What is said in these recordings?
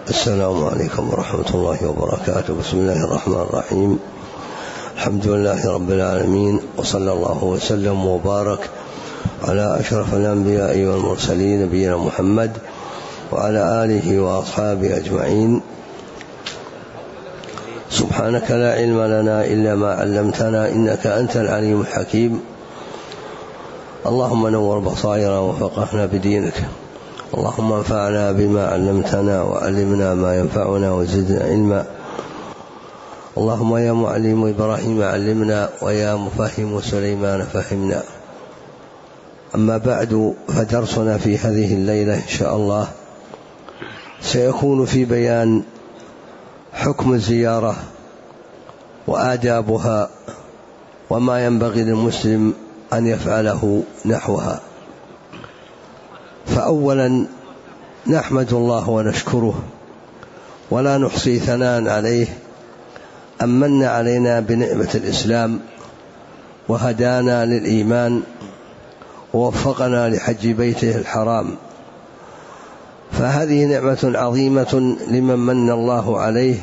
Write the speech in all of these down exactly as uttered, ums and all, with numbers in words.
السلام عليكم ورحمة الله وبركاته. بسم الله الرحمن الرحيم. الحمد لله رب العالمين، وصلى الله وسلم وبارك على أشرف الأنبياء والمرسلين نبينا محمد وعلى آله وأصحابه أجمعين. سبحانك لا علم لنا إلا ما علمتنا إنك أنت العليم الحكيم. اللهم نور بصائرنا وفقهنا بدينك، اللهم انفعنا بما علمتنا وعلمنا ما ينفعنا وزدنا علما. اللهم يا معلم إبراهيم علمنا ويا مفهم سليمان فهمنا. أما بعد، فدرسنا في هذه الليلة إن شاء الله سيكون في بيان حكم الزيارة وآدابها وما ينبغي للمسلم أن يفعله نحوها. فأولا نحمد الله ونشكره ولا نحصي ثناء عليه أن من علينا بنعمة الإسلام وهدانا للإيمان ووفقنا لحج بيته الحرام، فهذه نعمة عظيمة لمن من الله عليه.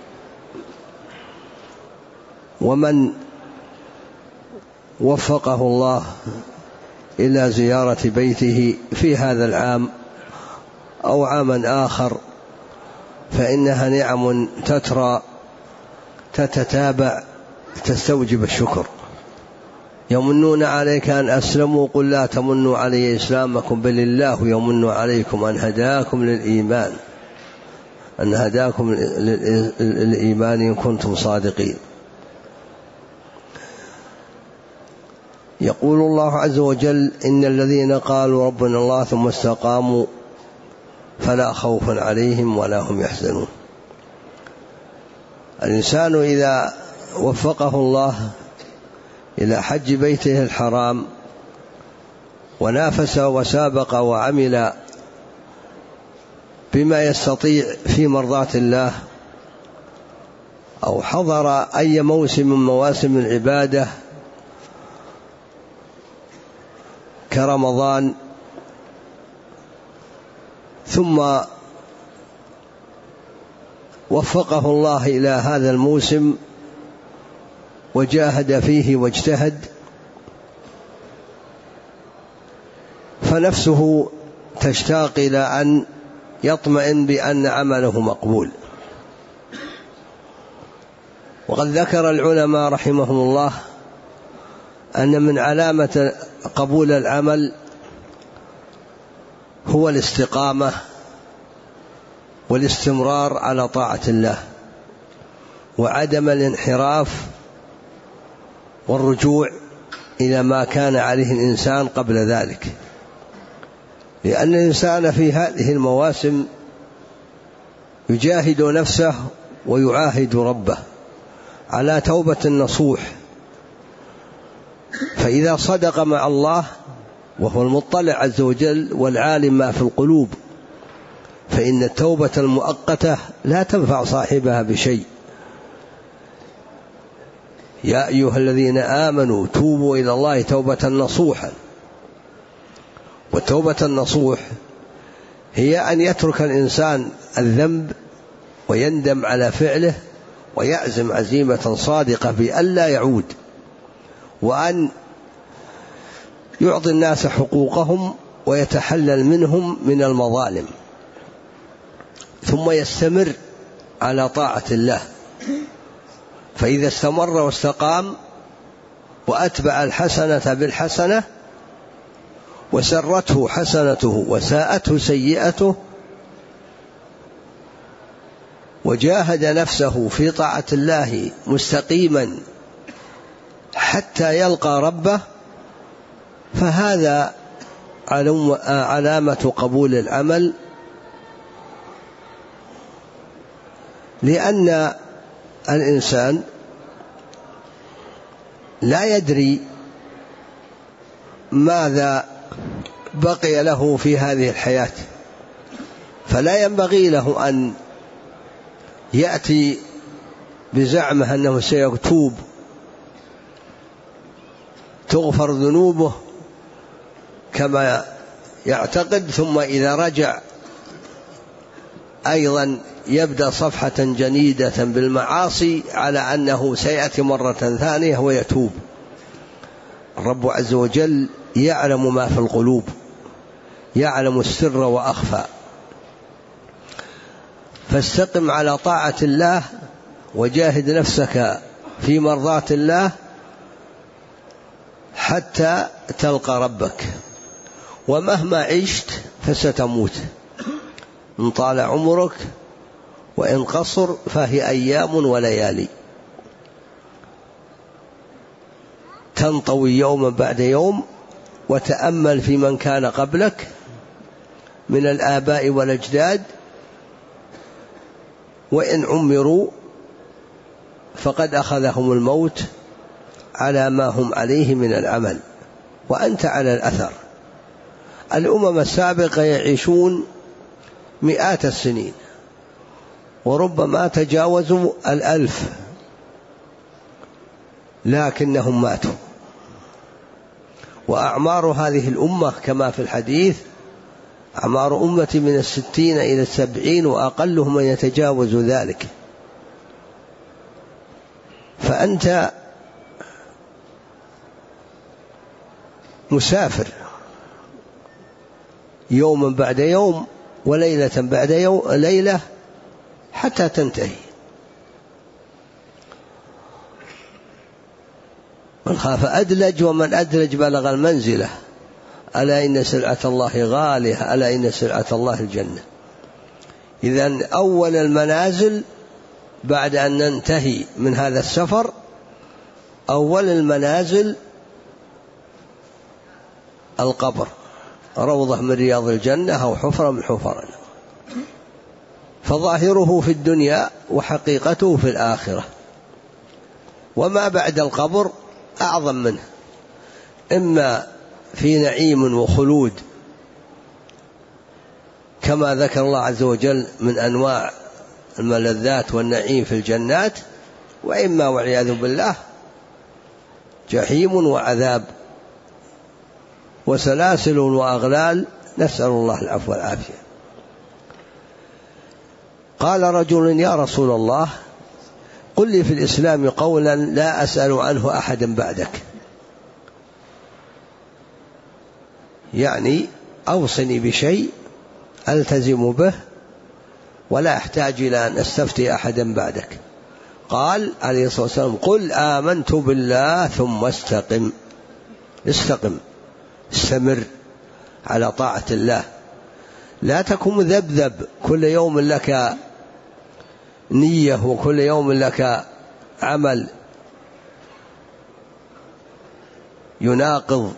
ومن وفقه الله إلى زيارة بيته في هذا العام أو عاما آخر فإنها نعم تترى تتتابع تستوجب الشكر. يمنون عليك أن أسلموا، قل لا تمنوا علي إسلامكم بل الله يمن عليكم أن هداكم للإيمان أن هداكم للإيمان إن كنتم صادقين. يقول الله عز وجل: إن الذين قالوا ربنا الله ثم استقاموا فلا خوف عليهم ولا هم يحزنون. الإنسان إذا وفقه الله إلى حج بيته الحرام ونافس وسابق وعمل بما يستطيع في مرضاة الله، أو حضر أي موسم من مواسم العبادة كرمضان، ثم وفقه الله إلى هذا الموسم وجاهد فيه واجتهد، فنفسه تشتاق إلى أن يطمئن بأن عمله مقبول. وقد ذكر العلماء رحمهم الله أن من علامة قبول العمل هو الاستقامة والاستمرار على طاعة الله، وعدم الانحراف والرجوع إلى ما كان عليه الإنسان قبل ذلك. لأن الإنسان في هذه المواسم يجاهد نفسه ويعاهد ربه على توبة النصوح، فإذا صدق مع الله وهو المطلع عز وجل والعالم ما في القلوب، فإن التوبة المؤقتة لا تنفع صاحبها بشيء. يا أيها الذين آمنوا توبوا إلى الله توبة نصوحا. والتوبة النصوح هي أن يترك الإنسان الذنب ويندم على فعله ويعزم عزيمة صادقة بألا يعود، وأن يعطي الناس حقوقهم ويتحلل منهم من المظالم، ثم يستمر على طاعة الله. فإذا استمر واستقام وأتبع الحسنة بالحسنة وسرته حسنته وساءته سيئته وجاهد نفسه في طاعة الله مستقيما حتى يلقى ربه، فهذا علامة قبول العمل. لأن الإنسان لا يدري ماذا بقي له في هذه الحياة، فلا ينبغي له أن يأتي بزعمه أنه سيتوب تغفر ذنوبه كما يعتقد، ثم إذا رجع أيضا يبدأ صفحة جديدة بالمعاصي على أنه سيأتي مرة ثانية ويتوب. الرب عز وجل يعلم ما في القلوب، يعلم السر وأخفى، فاستقم على طاعة الله وجاهد نفسك في مرضاة الله حتى تلقى ربك. ومهما عشت فستموت، إن طال عمرك وإن قصر فهي أيام وليالي، تنطوي يوما بعد يوم. وتأمل في من كان قبلك من الآباء والأجداد، وإن عمروا فقد أخذهم الموت على ما هم عليه من العمل، وأنت على الأثر. الأمم السابقة يعيشون مئات السنين وربما تجاوزوا الألف، لكنهم ماتوا. وأعمار هذه الأمة كما في الحديث أعمار أمة من الستين إلى السبعين، وأقلهم من يتجاوز ذلك. فأنت مسافر يوما بعد يوم وليلة بعد يوم ليلة حتى تنتهي. من خاف أدلج ومن أدلج بلغ المنزلة، ألا إن سلعة الله غالية، ألا إن سلعة الله الجنة. إذن أول المنازل بعد أن ننتهي من هذا السفر، أول المنازل القبر، روضة من رياض الجنة أو حفرة من حفرنا. فظاهره في الدنيا وحقيقته في الآخرة. وما بعد القبر أعظم منه، إما في نعيم وخلود كما ذكر الله عز وجل من أنواع الملذات والنعيم في الجنات، وإما والعياذ بالله جحيم وعذاب وسلاسل وأغلال، نسأل الله العفو والعافية. قال رجل: يا رسول الله، قل لي في الإسلام قولا لا أسأل عنه أحدا بعدك، يعني أوصني بشيء ألتزم به ولا أحتاج إلى أن أستفتي أحدا بعدك. قال عليه الصلاة والسلام: قل آمنت بالله ثم استقم. استقم، استمر على طاعة الله، لا تكن مذبذب كل يوم لك نية وكل يوم لك عمل يناقض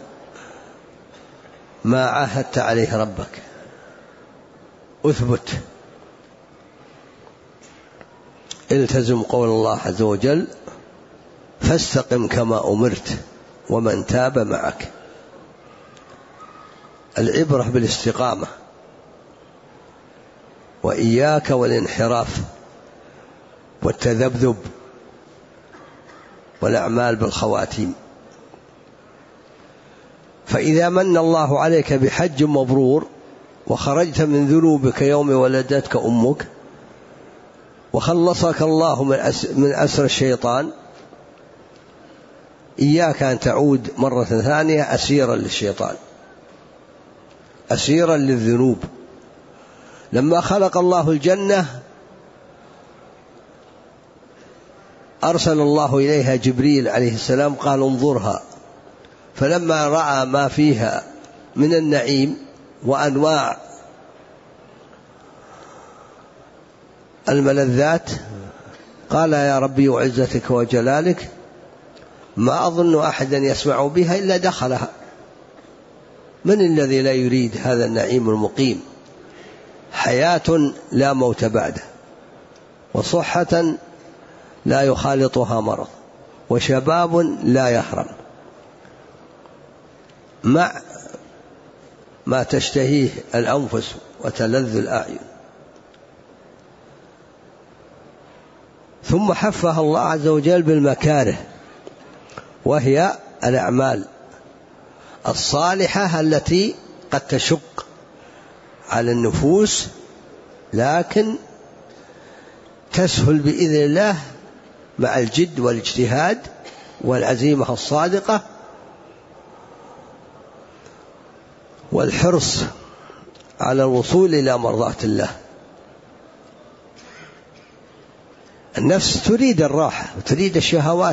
ما عاهدت عليه ربك. اثبت، التزم قول الله عز وجل: فاستقم كما أمرت ومن تاب معك. العبرة بالاستقامة، وإياك والانحراف والتذبذب والأعمال بالخواتيم. فإذا من الله عليك بحج مبرور وخرجت من ذنوبك يوم ولدتك أمك وخلصك الله من أسر الشيطان، إياك أن تعود مرة ثانية أسيرا للشيطان، أسيرا للذنوب. لما خلق الله الجنة أرسل الله إليها جبريل عليه السلام، قال: انظرها. فلما رأى ما فيها من النعيم وأنواع الملذات قال: يا ربي وعزتك وجلالك ما أظن أحدا يسمع بها إلا دخلها. من الذي لا يريد هذا النعيم المقيم؟ حياة لا موت بعده، وصحة لا يخالطها مرض، وشباب لا يحرم، مع ما تشتهيه الأنفس وتلذ الأعين. ثم حفها الله عز وجل بالمكاره، وهي الأعمال الصالحة التي قد تشق على النفوس لكن تسهل بإذن الله مع الجد والاجتهاد والعزيمة الصادقة والحرص على الوصول إلى مرضاة الله. النفس تريد الراحة وتريد الشهوات،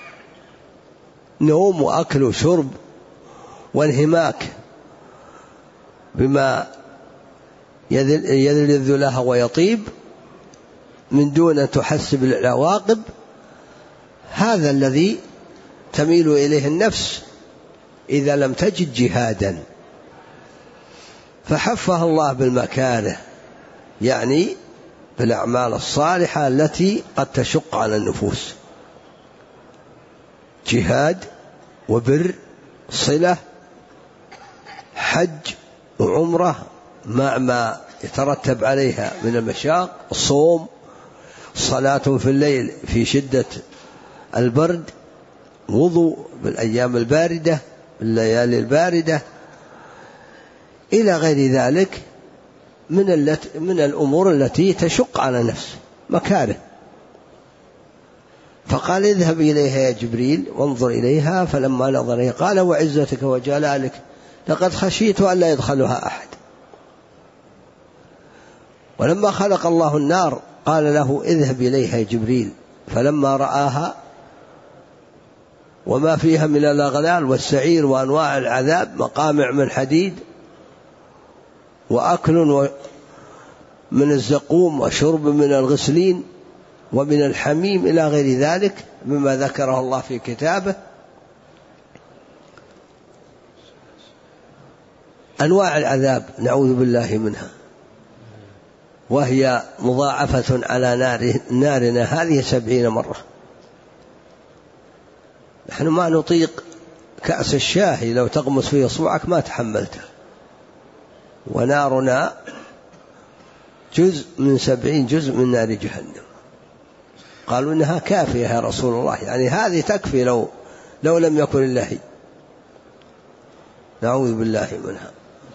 نوم وأكل وشرب وانهماك بما يلذ لها ويطيب من دون أن تحسب العواقب. هذا الذي تميل إليه النفس إذا لم تجد جهادا. فحفها الله بالمكاره، يعني بالأعمال الصالحة التي قد تشق على النفوس، جهاد وبر صلة حج وعمرة مع ما يترتب عليها من المشاق، الصوم، صلاة في الليل في شدة البرد، وضوء بالأيام الباردة بالليالي الباردة، إلى غير ذلك من, من الأمور التي تشق على نفس مكاره. فقال اذهب إليها يا جبريل وانظر إليها. فلما نظر إليها قال وعزتك وجلالك لقد خشيت أن لا يدخلها أحد. ولما خلق الله النار قال له اذهب إليها يا جبريل. فلما رآها وما فيها من الأغلال والسعير وأنواع العذاب، مقامع من حديد وأكل من الزقوم وشرب من الغسلين ومن الحميم إلى غير ذلك مما ذكره الله في كتابه، أنواع العذاب نعوذ بالله منها، وهي مضاعفة على نار نارنا هذه سبعين مرة. نحن ما نطيق كأس الشاهي لو تغمس فيه أصبعك ما تحملته، ونارنا جزء من سبعين جزء من نار جهنم. قالوا إنها كافية يا رسول الله، يعني هذه تكفي لو, لو لم يكن الله. نعوذ بالله منها.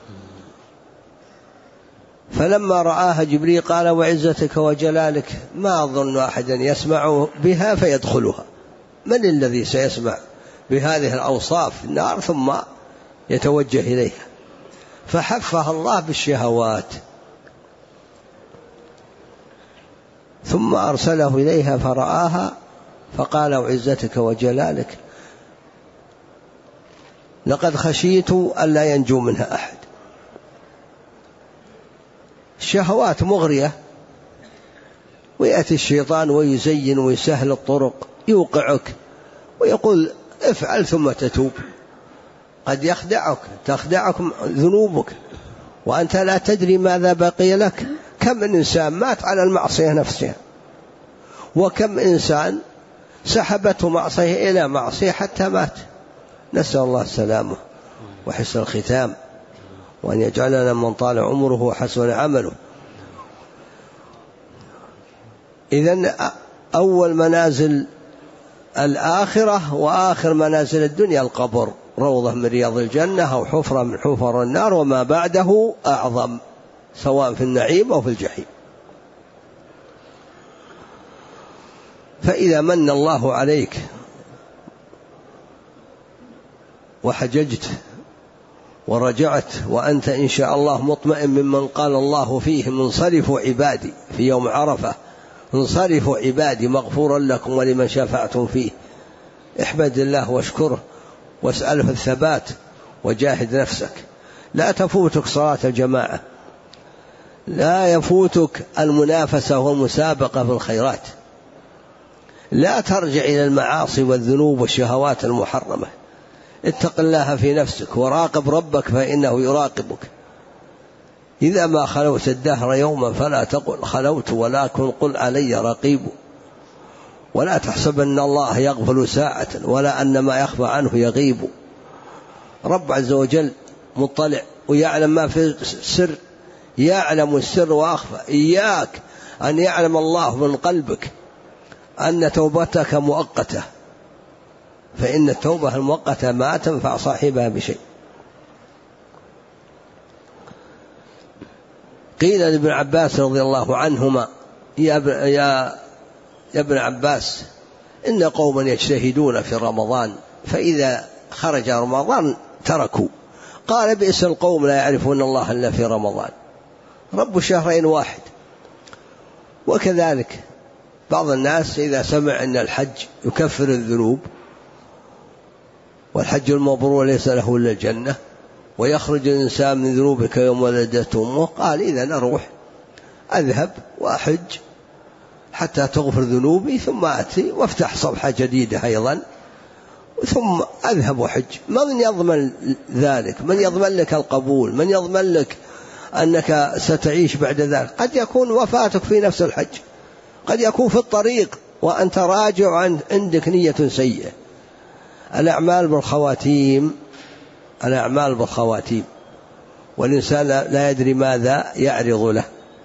فلما رآها جبريل قال وعزتك وجلالك ما أظن أحدا يسمع بها فيدخلها. من الذي سيسمع بهذه الأوصاف النار ثم يتوجه إليها؟ فحفها الله بالشهوات ثم أرسله إليها فرآها فقال وعزتك وجلالك لقد خشيت ألا ينجو منها أحد. الشهوات مغرية، ويأتي الشيطان ويزين ويسهل الطرق، يوقعك ويقول افعل ثم تتوب. قد يخدعك تخدعك ذنوبك وأنت لا تدري ماذا بقي لك. كم من إنسان مات على المعصية نفسها، وكم إنسان سحبته معصية إلى معصية حتى مات. نسأل الله السلامة وحسن الختام، وأن يجعلنا من طال عمره وحسن عمله. إذن أول منازل الآخرة وآخر منازل الدنيا القبر، روضة من رياض الجنة أو حفرة من حفر النار، وما بعده أعظم سواء في النعيم أو في الجحيم. فإذا من الله عليك وحججت ورجعت وأنت إن شاء الله مطمئن ممن قال الله فيه منصرفوا عبادي في يوم عرفة، انصرفوا عبادي مغفورا لكم ولمن شفعتم فيه، احمد الله واشكره واسأله الثبات وجاهد نفسك. لا تفوتك صلاة الجماعة، لا يفوتك المنافسة والمسابقة في الخيرات، لا ترجع إلى المعاصي والذنوب والشهوات المحرمة. اتق الله في نفسك وراقب ربك فإنه يراقبك. إذا ما خلوت الدهر يوما فلا تقل خلوت، ولكن قل علي رقيب. ولا تحسب أن الله يغفل ساعة ولا أن ما يخفى عنه يغيب. رب عز وجل مطلع ويعلم ما في السر، يعلم السر وأخفى. إياك أن يعلم الله من قلبك أن توبتك مؤقتة، فإن التوبة المؤقتة ما تنفع صاحبها بشيء. قيل لابن عباس رضي الله عنهما يا ابن, يا يا ابن عباس إن قوما يجتهدون في رمضان فإذا خرج رمضان تركوا. قال بئس القوم لا يعرفون الله إلا في رمضان. رب شهرين واحد. وكذلك بعض الناس إذا سمع أن الحج يكفر الذنوب والحج المبرور ليس له إلا الجنة ويخرج الإنسان من ذنوبك يوم ولدته أمه، قال إذا أروح أذهب وأحج حتى تغفر ذنوبي ثم أتي وافتح صفحة جديدة أيضا ثم أذهب وحج. من يضمن ذلك؟ من يضمن لك القبول؟ من يضمن لك أنك ستعيش بعد ذلك؟ قد يكون وفاتك في نفس الحج، قد يكون في الطريق وأنت راجع عندك نية سيئة. الأعمال بالخواتيم، الأعمال بالخواتيم، والإنسان لا يدري ماذا يعرض له.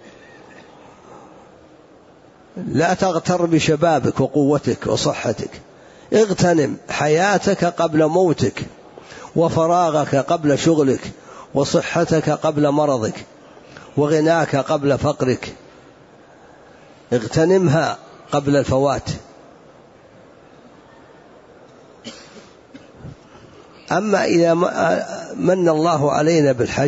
لا تغتر بشبابك وقوتك وصحتك، اغتنم حياتك قبل موتك، وفراغك قبل شغلك، وصحتك قبل مرضك، وغناك قبل فقرك، اغتنمها قبل الفوات. أما إذا من الله علينا بالحج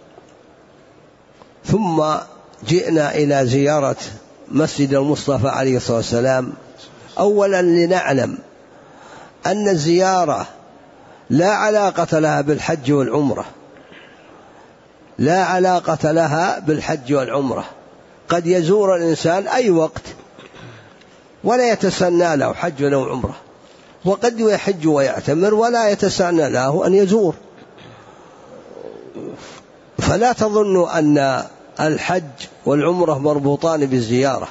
ثم جئنا إلى زيارة مسجد المصطفى عليه الصلاة والسلام، أولا لنعلم أن الزيارة لا علاقة لها بالحج والعمرة، لا علاقة لها بالحج والعمرة. قد يزور الإنسان أي وقت ولا يتسنى له حج ولا عمرة، وقد يحج ويعتمر ولا يتسنى له أن يزور. فلا تظنوا أن الحج والعمرة مربوطان بالزيارة.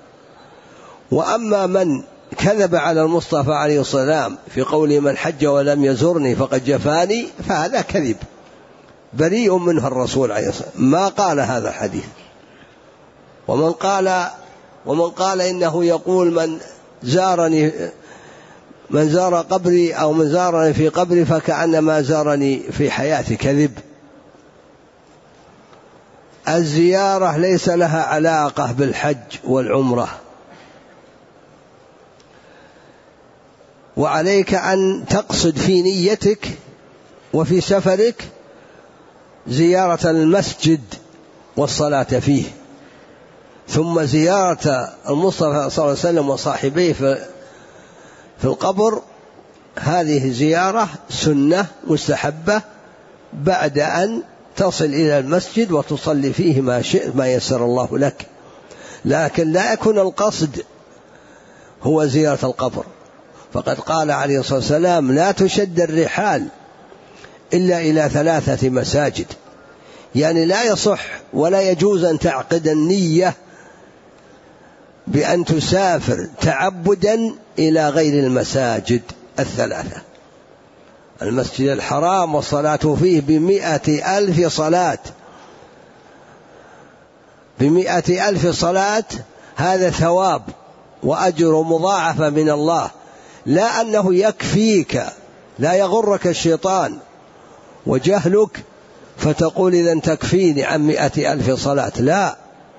وأما من كذب على المصطفى عليه الصلاة والسلام في قوله من حج ولم يزرني فقد جفاني، فهذا كذب بريء منه الرسول عليه الصلاة والسلام، ما قال هذا الحديث. ومن قال ومن قال إنه يقول من زارني من زار قبري أو من زارني في قبري فكأنما زارني في حياتي، كذب. الزيارة ليس لها علاقة بالحج والعمرة. وعليك أن تقصد في نيتك وفي سفرك زيارة المسجد والصلاة فيه، ثم زيارة المصطفى صلى الله عليه وسلم وصاحبيه في في القبر. هذه زيارة سنة مستحبة بعد أن تصل إلى المسجد وتصلي فيه ما شئت ما يسر الله لك، لكن لا يكون القصد هو زيارة القبر. فقد قال عليه الصلاة والسلام لا تشد الرحال إلا إلى ثلاثة مساجد، يعني لا يصح ولا يجوز أن تعقد النية بأن تسافر تعبدا إلى غير المساجد الثلاثة: المسجد الحرام والصلاة فيه بمئة ألف صلاة، بمئة ألف صلاة، هذا ثواب وأجر مضاعفة من الله. لا أنه يكفيك، لا يغرك الشيطان وجهلك فتقول إذن تكفيني عن مئة ألف صلاة، لا.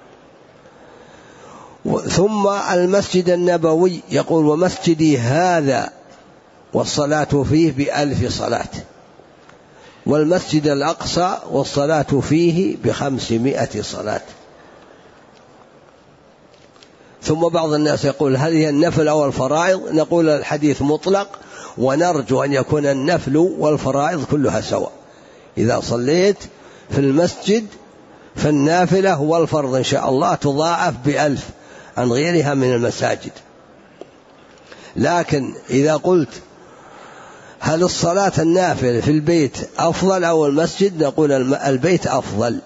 ثم المسجد النبوي يقول ومسجدي هذا والصلاة فيه بألف صلاة، والمسجد الأقصى والصلاة فيه بخمسمائة صلاة. ثم بعض الناس يقول هل هي النفل أو الفرائض؟ نقول الحديث مطلق، ونرجو أن يكون النفل والفرائض كلها سواء. إذا صليت في المسجد فالنافلة والفرض إن شاء الله تضاعف بألف عن غيرها من المساجد. لكن إذا قلت هل الصلاة النافلة في البيت أفضل أو المسجد؟ نقول البيت أفضل.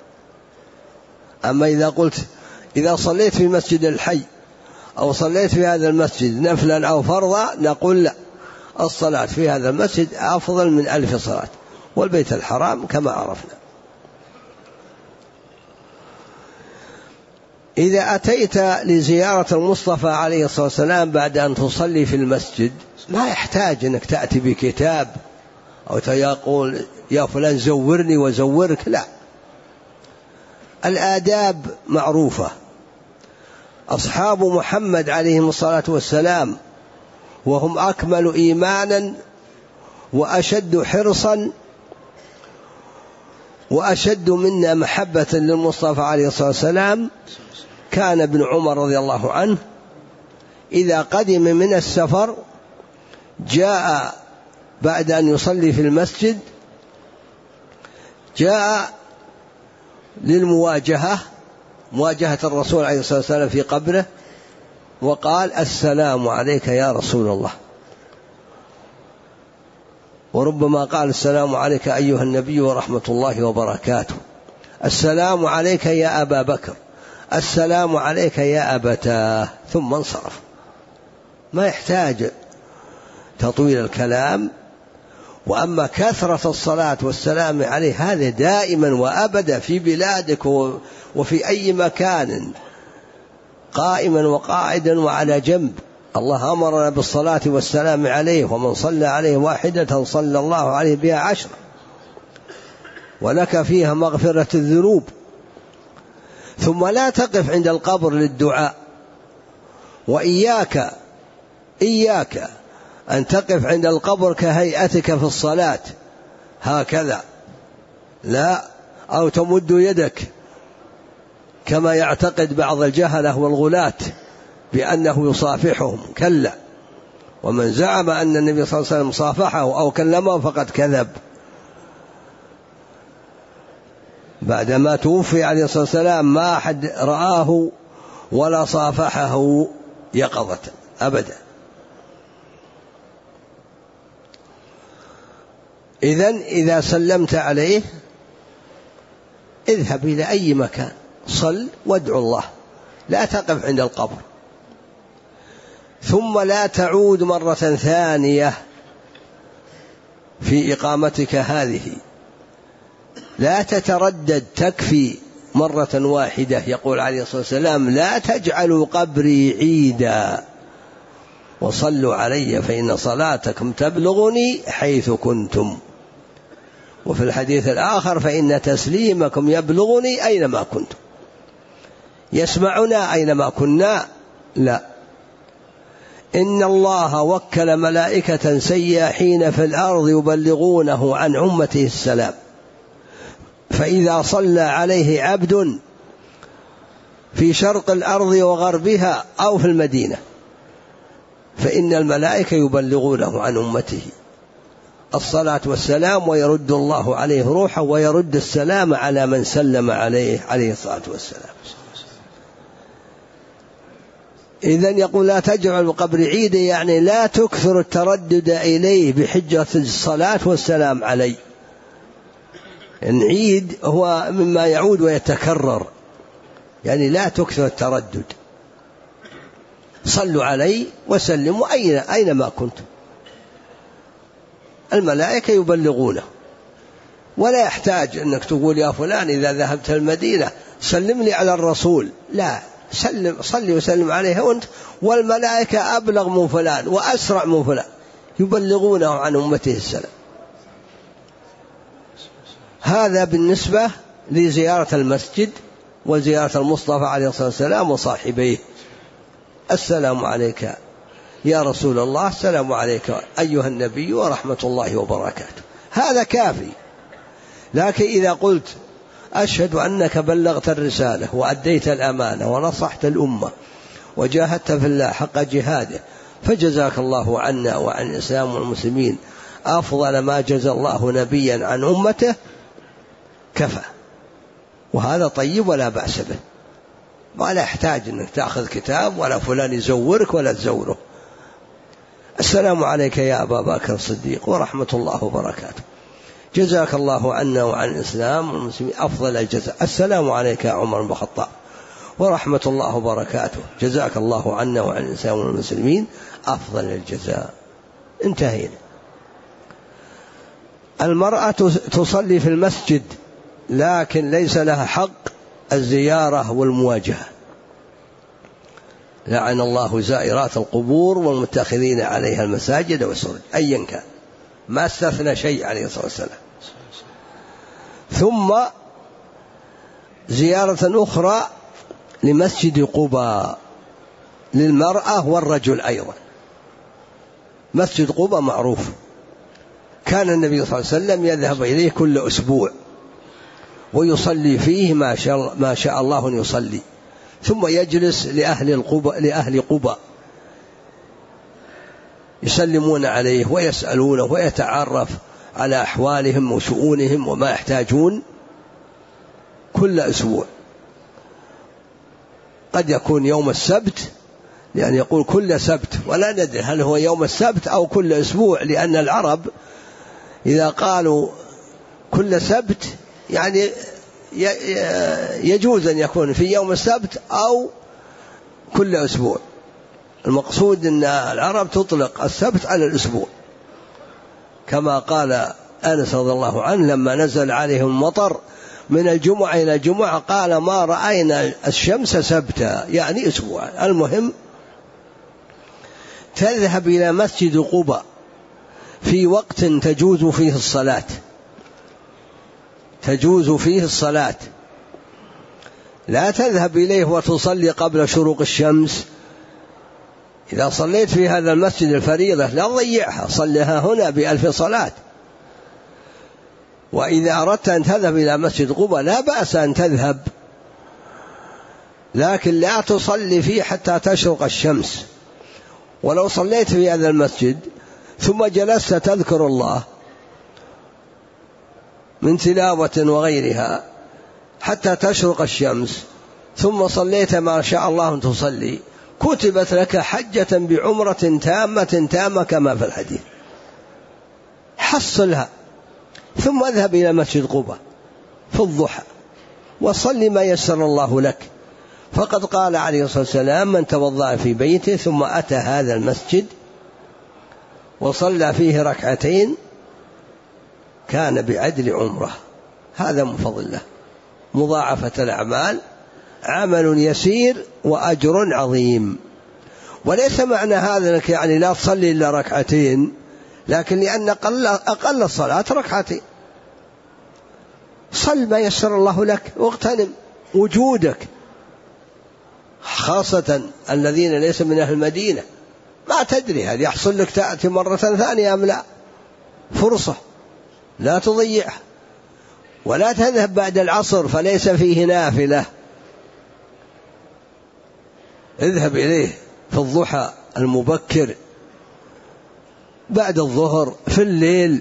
أما إذا قلت إذا صليت في مسجد الحي أو صليت في هذا المسجد نفلا أو فرضا، نقول لا، الصلاة في هذا المسجد أفضل من ألف صلاة، والبيت الحرام كما عرفنا. إذا أتيت لزيارة المصطفى عليه الصلاة والسلام بعد أن تصلي في المسجد لا يحتاج أنك تأتي بكتاب أو تقول يا فلان زورني وزورك، لا. الآداب معروفة. أصحاب محمد عليهم الصلاة والسلام وهم أكمل إيمانا وأشد حرصا وأشد منا محبة للمصطفى عليه الصلاة والسلام، كان ابن عمر رضي الله عنه إذا قدم من السفر جاء بعد أن يصلي في المسجد، جاء للمواجهة، مواجهة الرسول عليه الصلاة والسلام في قبره، وقال: السلام عليك يا رسول الله. وربما قال: السلام عليك أيها النبي ورحمة الله وبركاته، السلام عليك يا أبا بكر، السلام عليك يا أبتاه، ثم انصرف. ما يحتاج تطويل الكلام. وأما كثرة الصلاة والسلام عليه هذا دائما وأبدا في بلادك وفي أي مكان، قائما وقاعدا وعلى جنب. الله أمرنا بالصلاة والسلام عليه، ومن صلى عليه واحدة صلى الله عليه بها عشرة، ولك فيها مغفرة الذنوب. ثم لا تقف عند القبر للدعاء، وإياك إياك أن تقف عند القبر كهيئتك في الصلاة هكذا، لا، أو تمد يدك كما يعتقد بعض الجهلة والغلاة بأنه يصافحهم، كلا. ومن زعم أن النبي صلى الله عليه وسلم صافحه أو كلمه فقد كذب. بعدما توفي عليه الصلاة والسلام ما أحد رآه ولا صافحه يقظة أبدا. إذن إذا سلمت عليه اذهب إلى أي مكان، صل وادعو الله، لا تقف عند القبر. ثم لا تعود مرة ثانية في إقامتك هذه، لا تتردد، تكفي مرة واحدة. يقول عليه الصلاة والسلام: لا تجعلوا قبري عيدا وصلوا علي فإن صلاتكم تبلغني حيث كنتم. وفي الحديث الآخر: فإن تسليمكم يبلغني أينما كنتم. يسمعنا أينما كنا؟ لا، إن الله وكل ملائكة سياحين في الأرض يبلغونه عن أمته السلام، فإذا صلى عليه عبد في شرق الأرض وغربها أو في المدينة فإن الملائكة يبلغونه عن أمته الصلاة والسلام، ويرد الله عليه روحه ويرد السلام على من سلم عليه عليه الصلاة والسلام. إذن يقول: لا تجعل قبر عيد، يعني لا تكثر التردد إليه بحجة الصلاة والسلام عليه. يعني عيد هو مما يعود ويتكرر، يعني لا تكثر التردد. صلوا علي وسلموا أين أينما كنتم، الملائكة يبلغونه. ولا يحتاج أنك تقول: يا فلان إذا ذهبت المدينة سلم لي على الرسول، لا، سلم صلي وسلم عليه وانت، والملائكة أبلغ من فلان وأسرع من فلان، يبلغونه عن أمته السلام. هذا بالنسبة لزيارة المسجد وزيارة المصطفى عليه الصلاة والسلام وصاحبيه. السلام عليك يا رسول الله، السلام عليك أيها النبي ورحمة الله وبركاته، هذا كافي. لكن إذا قلت: أشهد أنك بلغت الرسالة وأديت الأمانة ونصحت الأمة وجاهدت في الله حق جهاده، فجزاك الله عنا وعن الإسلام والمسلمين أفضل ما جزى الله نبيا عن أمته، كفى. وهذا طيب ولا بأس به، ولا يحتاج أنك تأخذ كتاب ولا فلان يزورك ولا تزوره. السلام عليك يا أبا بكر الصديق ورحمة الله وبركاته، جزاك الله عنا وعن الإسلام والمسلمين أفضل الجزاء. السلام عليك يا عمر بن الخطاب ورحمة الله وبركاته، جزاك الله عنا وعن الإسلام والمسلمين أفضل الجزاء. انتهينا. المرأة تصلي في المسجد لكن ليس لها حق الزيارة والمواجهة. لعن الله زائرات القبور والمتخذين عليها المساجد والسرج، أيا كان، ما استثنى شيء عليه الصلاة والسلام. ثم زيارة أخرى لمسجد قباء للمرأة والرجل أيضا. مسجد قباء معروف، كان النبي صلى الله عليه وسلم يذهب إليه كل أسبوع ويصلي فيه ما شاء ما شاء الله أن يصلي، ثم يجلس لأهل القباء لأهل قباء يسلمون عليه ويسألونه ويتعرف على أحوالهم وشؤونهم وما يحتاجون كل أسبوع. قد يكون يوم السبت، يعني يقول كل سبت، ولا ندري هل هو يوم السبت أو كل أسبوع، لأن العرب إذا قالوا كل سبت يعني يجوز أن يكون في يوم السبت أو كل أسبوع. المقصود أن العرب تطلق السبت على الأسبوع، كما قال أنس رضي الله عنه لما نزل عليهم المطر من الجمعة إلى الجمعة قال ما رأينا الشمس سبتا، يعني أسبوع. المهم تذهب إلى مسجد قباء في وقت تجوز فيه الصلاة، تجوز فيه الصلاة، لا تذهب إليه وتصلي قبل شروق الشمس. إذا صليت في هذا المسجد الفريضة لا تضيعها، صلها هنا بألف صلاة. وإذا أردت أن تذهب إلى مسجد قباء لا بأس أن تذهب، لكن لا تصلي فيه حتى تشرق الشمس. ولو صليت في هذا المسجد ثم جلست تذكر الله من تلاوة وغيرها حتى تشرق الشمس، ثم صليت ما شاء الله أن تصلي، كتبت لك حجة بعمرة تامة تامة كما في الحديث. حصلها ثم اذهب إلى مسجد قباء في الضحى وصل ما يسر الله لك. فقد قال عليه الصلاة والسلام من توضأ في بيته ثم أتى هذا المسجد وصلى فيه ركعتين كان بعدل عمره. هذا من فضل الله، مضاعفة الأعمال، عمل يسير وأجر عظيم. وليس معنى هذا أنك يعني لا تصلي إلا ركعتين، لكن لأن أقل, أقل الصلاة ركعتين. صل ما يسر الله لك واغتنم وجودك، خاصة الذين ليس من أهل المدينة ما تدري هل يحصل لك تأتي مرة ثانية أم لا، فرصة لا تضيعها. ولا تذهب بعد العصر فليس فيه نافلة، اذهب إليه في الضحى المبكر بعد الظهر في الليل،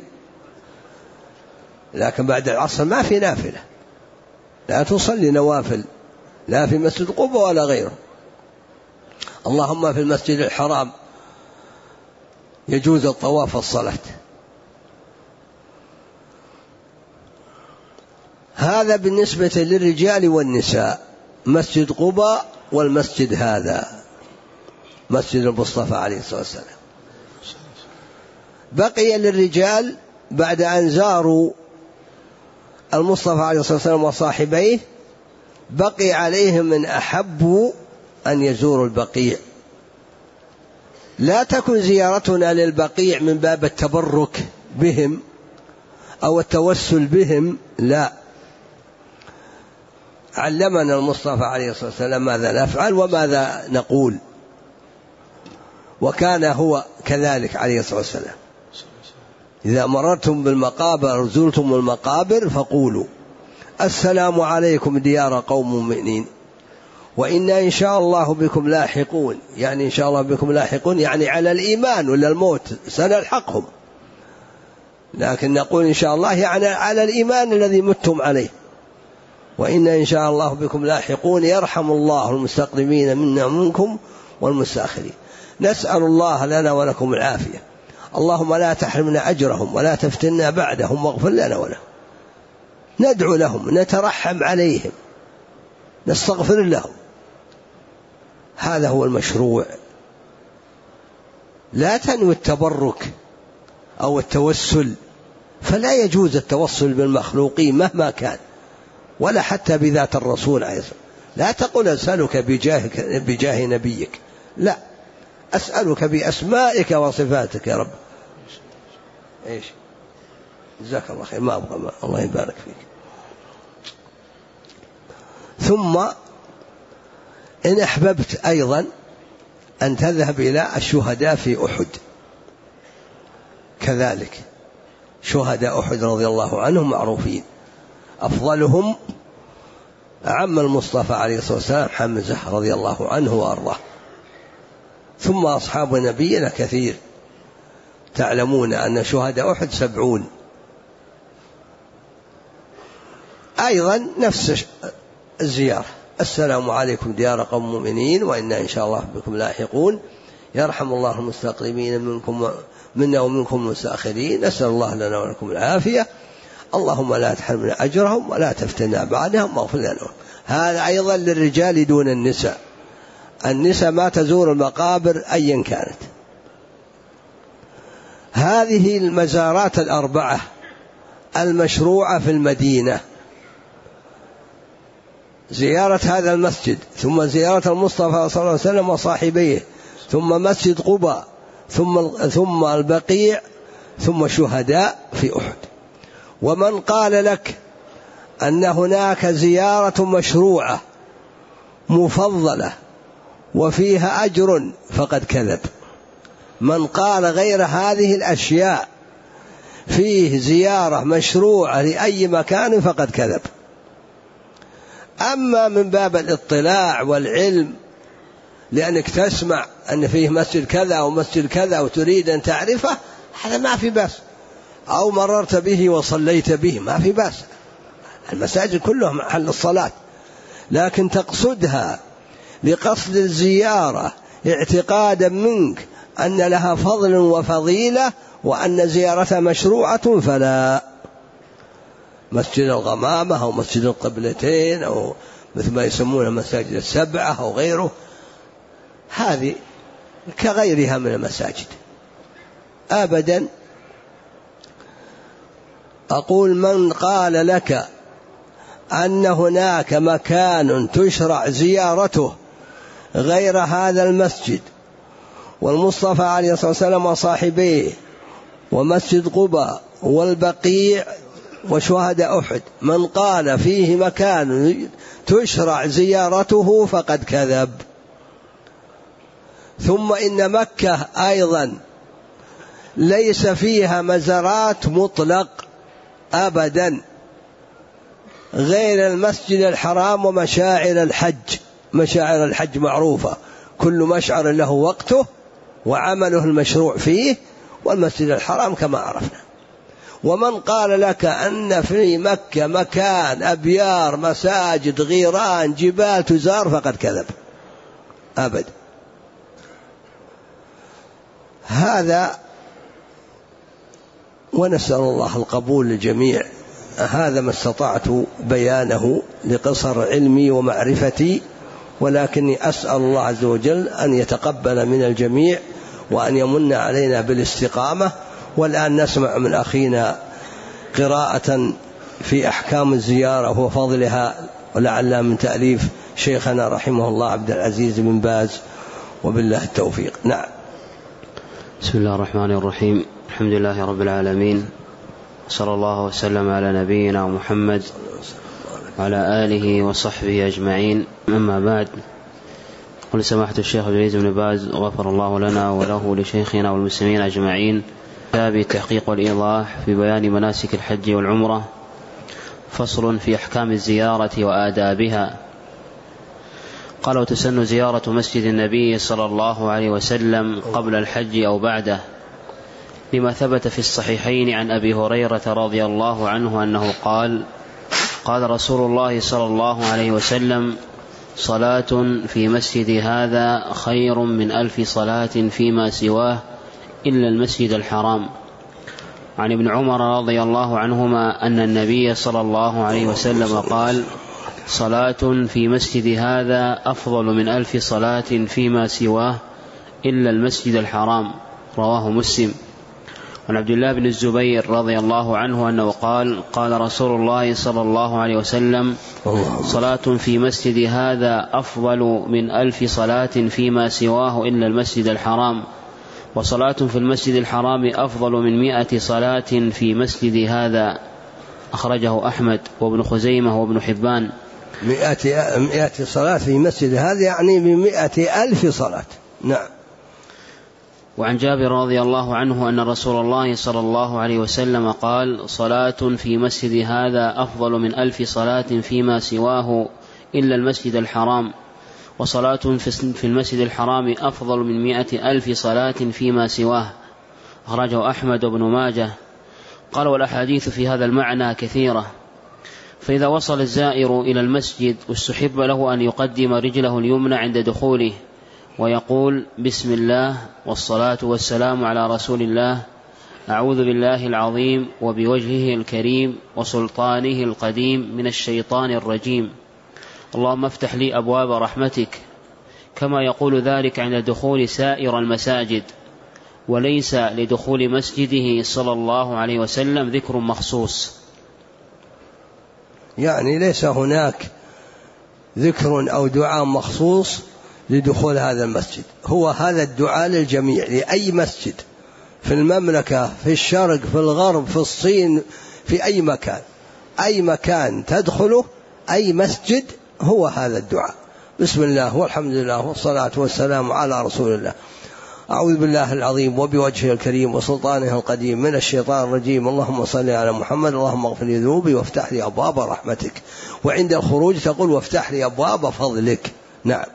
لكن بعد العصر ما في نافلة، لا تصلي نوافل لا في مسجد قباء ولا غيره. اللهم في المسجد الحرام يجوز الطواف والصلاة. هذا بالنسبة للرجال والنساء، مسجد قباء والمسجد هذا مسجد المصطفى عليه الصلاة والسلام. بقي للرجال بعد أن زاروا المصطفى عليه الصلاة والسلام وصاحبيه بقي عليهم من أحب أن يزوروا البقيع. لا تكن زيارتنا للبقيع من باب التبرك بهم أو التوسل بهم، لا، علمنا المصطفى عليه الصلاة والسلام ماذا نفعل وماذا نقول، وكان هو كذلك عليه الصلاة والسلام. إذا مررتم بالمقابر زرتم المقابر فقولوا السلام عليكم ديار قوم مؤمنين وإنا إن شاء الله بكم لاحقون، يعني إن شاء الله بكم لاحقون يعني على الإيمان ولا الموت سنلحقهم، لكن نقول إن شاء الله يعني على الإيمان الذي متم عليه. وإنا إن شاء الله بكم لاحقون يرحم الله المستقدمين منا منكم والمستأخرين. نسأل الله لنا ولكم العافية. اللهم لا تحرمنا أجرهم ولا تفتنا بعدهم واغفر لنا ولهم. ندعو لهم، نترحم عليهم، نستغفر لهم، هذا هو المشروع. لا تنوي التبرك أو التوسل، فلا يجوز التوسل بالمخلوقين مهما كان، ولا حتى بذات الرسول عليه الصلاة والسلام. لا تقل أسألك بجاهك بجاه نبيك، لا، أسألك بأسمائك وصفاتك يا رب. إيش جزاك الله خير، ما أبغى، ما الله يبارك فيك. ثم إن أحببت أيضا أن تذهب إلى الشهداء في أحد كذلك، شهداء أحد رضي الله عنهم معروفين، أفضلهم عم المصطفى عليه الصلاة والسلام حمزة رضي الله عنه وأرضاه، ثم أصحاب نبينا كثير، تعلمون أن شهداء أحد سبعون. أيضا نفس الزيارة، السلام عليكم ديار قوم مؤمنين وإنا إن شاء الله بكم لاحقون، يرحم الله المستقدمين منكم منا ومنكم المستأخرين، نسأل الله لنا ولكم العافية، اللهم لا تحرمنا أجرهم ولا تفتنا بعدهم واغفر لنا. هذا أيضا للرجال دون النساء، النساء ما تزور المقابر أيا كانت. هذه المزارات الأربعة المشروعة في المدينة، زيارة هذا المسجد، ثم زيارة المصطفى صلى الله عليه وسلم وصاحبيه، ثم مسجد قباء، ثم ثم البقيع، ثم شهداء في أحد. ومن قال لك أن هناك زيارة مشروعة مفضلة وفيها أجر فقد كذب. من قال غير هذه الأشياء فيه زيارة مشروعة لأي مكان فقد كذب. أما من باب الاطلاع والعلم لأنك تسمع أن فيه مسجد كذا أو مسجد كذا وتريد أن تعرفه، هذا ما في بأس، أو مررت به وصليت به ما في بأس، المساجد كلها محل الصلاة، لكن تقصدها لقصد الزيارة اعتقادا منك أن لها فضل وفضيلة وأن زيارتها مشروعة فلا. مسجد الغمامة أو مسجد القبلتين أو مثل ما يسمونه مساجد السبعة أو غيره، هذه كغيرها من المساجد أبدا. أقول من قال لك أن هناك مكان تشرع زيارته غير هذا المسجد والمصطفى عليه الصلاة والسلام وصاحبيه ومسجد قباء والبقيع وشهداء أحد، من قال فيه مكان تشرع زيارته فقد كذب. ثم إن مكة أيضا ليس فيها مزارات مطلق أبدا غير المسجد الحرام ومشاعر الحج. مشاعر الحج معروفة، كل مشعر له وقته وعمله المشروع فيه، والمسجد الحرام كما عرفنا. ومن قال لك أن في مكة مكان أبيار مساجد غيران جبال تزار فقد كذب أبدا. هذا ونسأل الله القبول للجميع. هذا ما استطعت بيانه لقصر علمي ومعرفتي، ولكني أسأل الله عز وجل أن يتقبل من الجميع وأن يمن علينا بالاستقامة. والآن نسمع من أخينا قراءة في أحكام الزيارة وفضلها، ولعلها من تأليف شيخنا رحمه الله عبد العزيز بن باز، وبالله التوفيق. نعم. بسم الله الرحمن الرحيم، الحمد لله رب العالمين، صلى الله وسلم على نبينا محمد وعلى آله وصحبه أجمعين. أما بعد، قل سماحة الشيخ عبد العزيز بن باز غفر الله لنا وله لشيخنا والمسلمين أجمعين كتاب التحقيق والإيضاح في بيان مناسك الحج والعمرة، فصل في أحكام الزيارة وآدابها. قال: وتسن زيارة مسجد النبي صلى الله عليه وسلم قبل الحج أو بعده، لما ثبت في الصحيحين عن أبي هريرة رضي الله عنه أنه قال: قال رسول الله صلى الله عليه وسلم: صلاة في مسجد هذا خير من ألف صلاة فيما سواه إلا المسجد الحرام. عن ابن عمر رضي الله عنهما أن النبي صلى الله عليه وسلم قال: صلاة في مسجد هذا أفضل من ألف صلاة فيما سواه إلا المسجد الحرام. رواه مسلم. عن عبد الله بن الزبير رضي الله عنه أنه قال: قال رسول الله صلى الله عليه وسلم: صلاة في مسجد هذا أفضل من ألف صلاة فيما سواه إلا المسجد الحرام، وصلاة في المسجد الحرام أفضل من مئة صلاة في مسجد هذا. أخرجه أحمد وابن خزيمة وابن حبان. مئة, مئة صلاة في مسجد هذا يعني بمئة ألف صلاة. نعم. وعن جابر رضي الله عنه أن رسول الله صلى الله عليه وسلم قال: صلاة في مسجد هذا أفضل من ألف صلاة فيما سواه إلا المسجد الحرام، وصلاة في المسجد الحرام أفضل من مئة ألف صلاة فيما سواه. أخرجه أحمد بن ماجه. قال: والأحاديث في هذا المعنى كثيرة. فإذا وصل الزائر إلى المسجد واستحب له أن يقدم رجله اليمنى عند دخوله ويقول: بسم الله والصلاة والسلام على رسول الله، أعوذ بالله العظيم وبوجهه الكريم وسلطانه القديم من الشيطان الرجيم، اللهم افتح لي أبواب رحمتك، كما يقول ذلك عند دخول سائر المساجد، وليس لدخول مسجده صلى الله عليه وسلم ذكر مخصوص. يعني ليس هناك ذكر أو دعاء مخصوص لدخول هذا المسجد، هو هذا الدعاء للجميع لأي مسجد في المملكة، في الشرق، في الغرب، في الصين، في أي مكان، أي مكان تدخله، أي مسجد، هو هذا الدعاء: بسم الله والحمد لله والصلاة والسلام على رسول الله، أعوذ بالله العظيم وبوجهه الكريم وسلطانه القديم من الشيطان الرجيم، اللهم صل على محمد، اللهم اغفر لي ذنوبي وافتح لي أبواب رحمتك. وعند الخروج تقول: وافتح لي أبواب فضلك. نعم.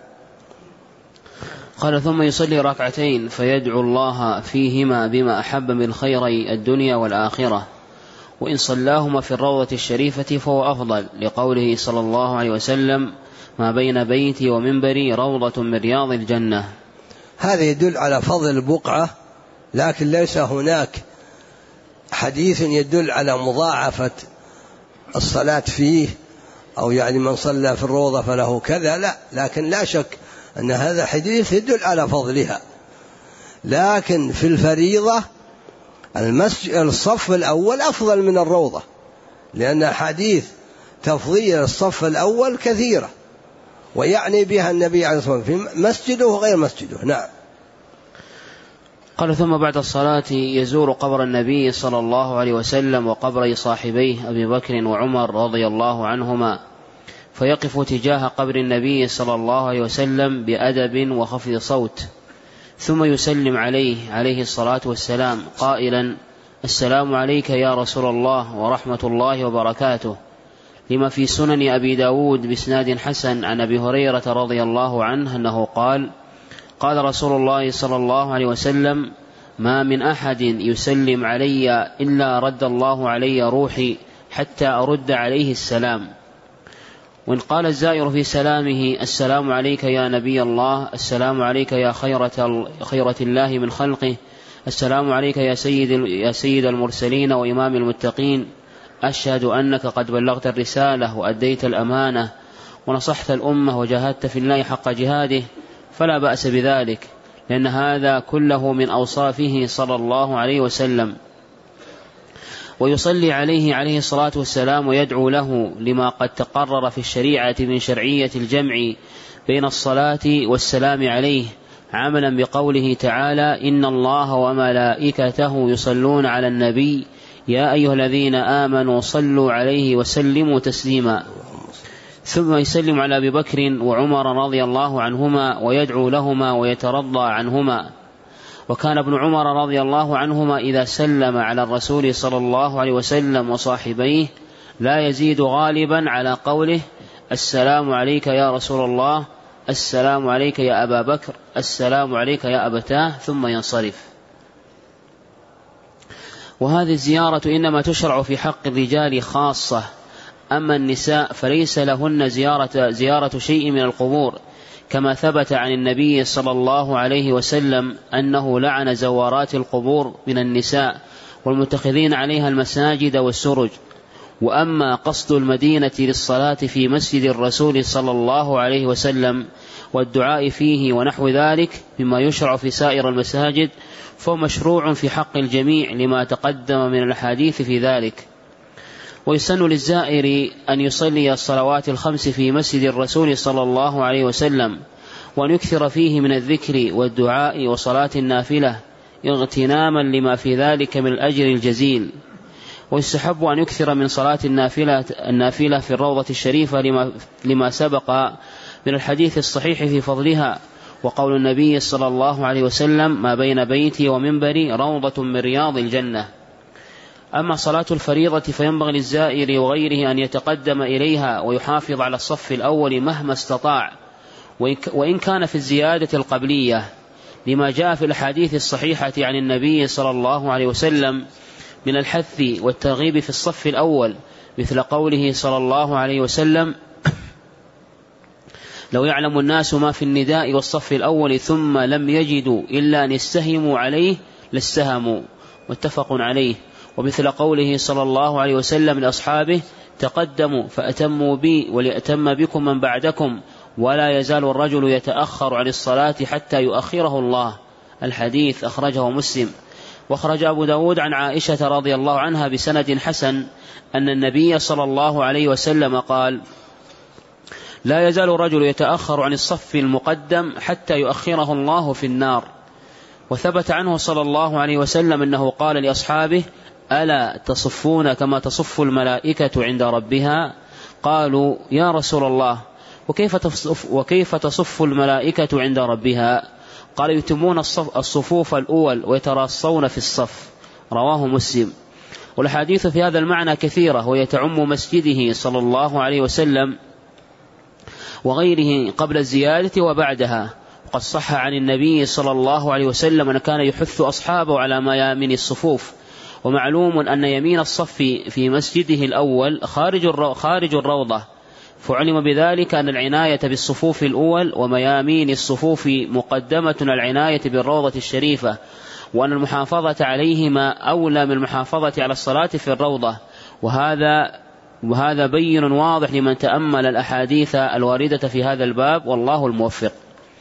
قال: ثم يصلي ركعتين فيدعو الله فيهما بما أحب من خيري الدنيا والآخرة، وإن صلاهما في الروضة الشريفة فهو أفضل، لقوله صلى الله عليه وسلم: ما بين بيتي ومنبري روضة من رياض الجنة. هذا يدل على فضل البقعة، لكن ليس هناك حديث يدل على مضاعفة الصلاة فيه، أو يعني من صلى في الروضة فله كذا، لا، لكن لا شك أن هذا حديث يدل على فضلها. لكن في الفريضة المسجد الصف الأول أفضل من الروضة، لأن حديث تفضيل الصف الأول كثيرة، ويعني بها النبي عليه الصلاة والسلام في مسجده وغير مسجده. نعم. قال: ثم بعد الصلاة يزور قبر النبي صلى الله عليه وسلم وقبر صاحبيه أبي بكر وعمر رضي الله عنهما، فيقف تجاه قبر النبي صلى الله عليه وسلم بأدب وخفض صوت، ثم يسلم عليه عليه الصلاة والسلام قائلا: السلام عليك يا رسول الله ورحمة الله وبركاته، لما في سنن أبي داود بإسناد حسن عن أبي هريرة رضي الله عنه أنه قال: قال رسول الله صلى الله عليه وسلم: ما من أحد يسلم علي إلا رد الله علي روحي حتى أرد عليه السلام. وإن قال الزائر في سلامه: السلام عليك يا نبي الله، السلام عليك يا خيرة, خيرة الله من خلقه، السلام عليك يا سيد, يا سيد المرسلين وإمام المتقين، أشهد أنك قد بلغت الرسالة وأديت الأمانة ونصحت الأمة وجاهدت في الله حق جهاده، فلا بأس بذلك، لأن هذا كله من أوصافه صلى الله عليه وسلم. ويصلي عليه عليه الصلاة والسلام ويدعو له لما قد تقرر في الشريعة من شرعية الجمع بين الصلاة والسلام عليه، عملا بقوله تعالى: إن الله وملائكته يصلون على النبي يا أيها الذين آمنوا صلوا عليه وسلموا تسليما. ثم يسلم على أبي بكر وعمر رضي الله عنهما ويدعو لهما ويترضى عنهما. وكان ابن عمر رضي الله عنهما إذا سلم على الرسول صلى الله عليه وسلم وصاحبيه لا يزيد غالبا على قوله: السلام عليك يا رسول الله، السلام عليك يا أبا بكر، السلام عليك يا أبتاه، ثم ينصرف. وهذه الزيارة إنما تشرع في حق الرجال خاصة، أما النساء فليس لهن زيارة, زيارة شيء من القبور، كما ثبت عن النبي صلى الله عليه وسلم أنه لعن زوارات القبور من النساء والمتخذين عليها المساجد والسرج. وأما قصد المدينة للصلاة في مسجد الرسول صلى الله عليه وسلم والدعاء فيه ونحو ذلك مما يشرع في سائر المساجد فهو مشروع في حق الجميع لما تقدم من الحديث في ذلك. ويسن للزائر أن يصلي الصلوات الخمس في مسجد الرسول صلى الله عليه وسلم، وأن يكثر فيه من الذكر والدعاء وصلاة النافلة اغتناما لما في ذلك من الأجر الجزيل. ويستحب أن يكثر من صلاة النافلة, النافلة في الروضة الشريفة لما, لما سبق من الحديث الصحيح في فضلها، وقول النبي صلى الله عليه وسلم: ما بين بيتي ومنبري روضة من رياض الجنة. أما صلاة الفريضة فينبغي للزائر وغيره أن يتقدم إليها ويحافظ على الصف الأول مهما استطاع، وإن كان في الزيادة القبلية، لما جاء في الحديث الصحيحة عن النبي صلى الله عليه وسلم من الحث والترغيب في الصف الأول، مثل قوله صلى الله عليه وسلم: لو يعلم الناس ما في النداء والصف الأول ثم لم يجدوا إلا أن يستهموا عليه لاستهموا، متفق عليه. ومثل قوله صلى الله عليه وسلم لأصحابه: تقدموا فأتموا بي وليأتم بكم من بعدكم، ولا يزال الرجل يتأخر عن الصلاة حتى يؤخره الله. الحديث أخرجه مسلم. واخرج أبو داود عن عائشة رضي الله عنها بسند حسن أن النبي صلى الله عليه وسلم قال: لا يزال الرجل يتأخر عن الصف المقدم حتى يؤخره الله في النار. وثبت عنه صلى الله عليه وسلم أنه قال لأصحابه: ألا تصفون كما تصف الملائكة عند ربها؟ قالوا: يا رسول الله، وكيف تصف, وكيف تصف الملائكة عند ربها؟ قال: يتمون الصفوف الأول ويتراصون في الصف. رواه مسلم. والحديث في هذا المعنى كثيرة، ويتعم مسجده صلى الله عليه وسلم وغيره قبل الزيادة وبعدها. وقد صح عن النبي صلى الله عليه وسلم أن كان يحث أصحابه على ميامن الصفوف. ومعلوم أن يمين الصف في مسجده الأول خارج الروضة، فعلم بذلك أن العناية بالصفوف الأول وميامين الصفوف مقدمة العناية بالروضة الشريفة، وأن المحافظة عليهما أولى من المحافظة على الصلاة في الروضة. وهذا وهذا بين واضح لمن تأمل الأحاديث الواردة في هذا الباب، والله الموفق.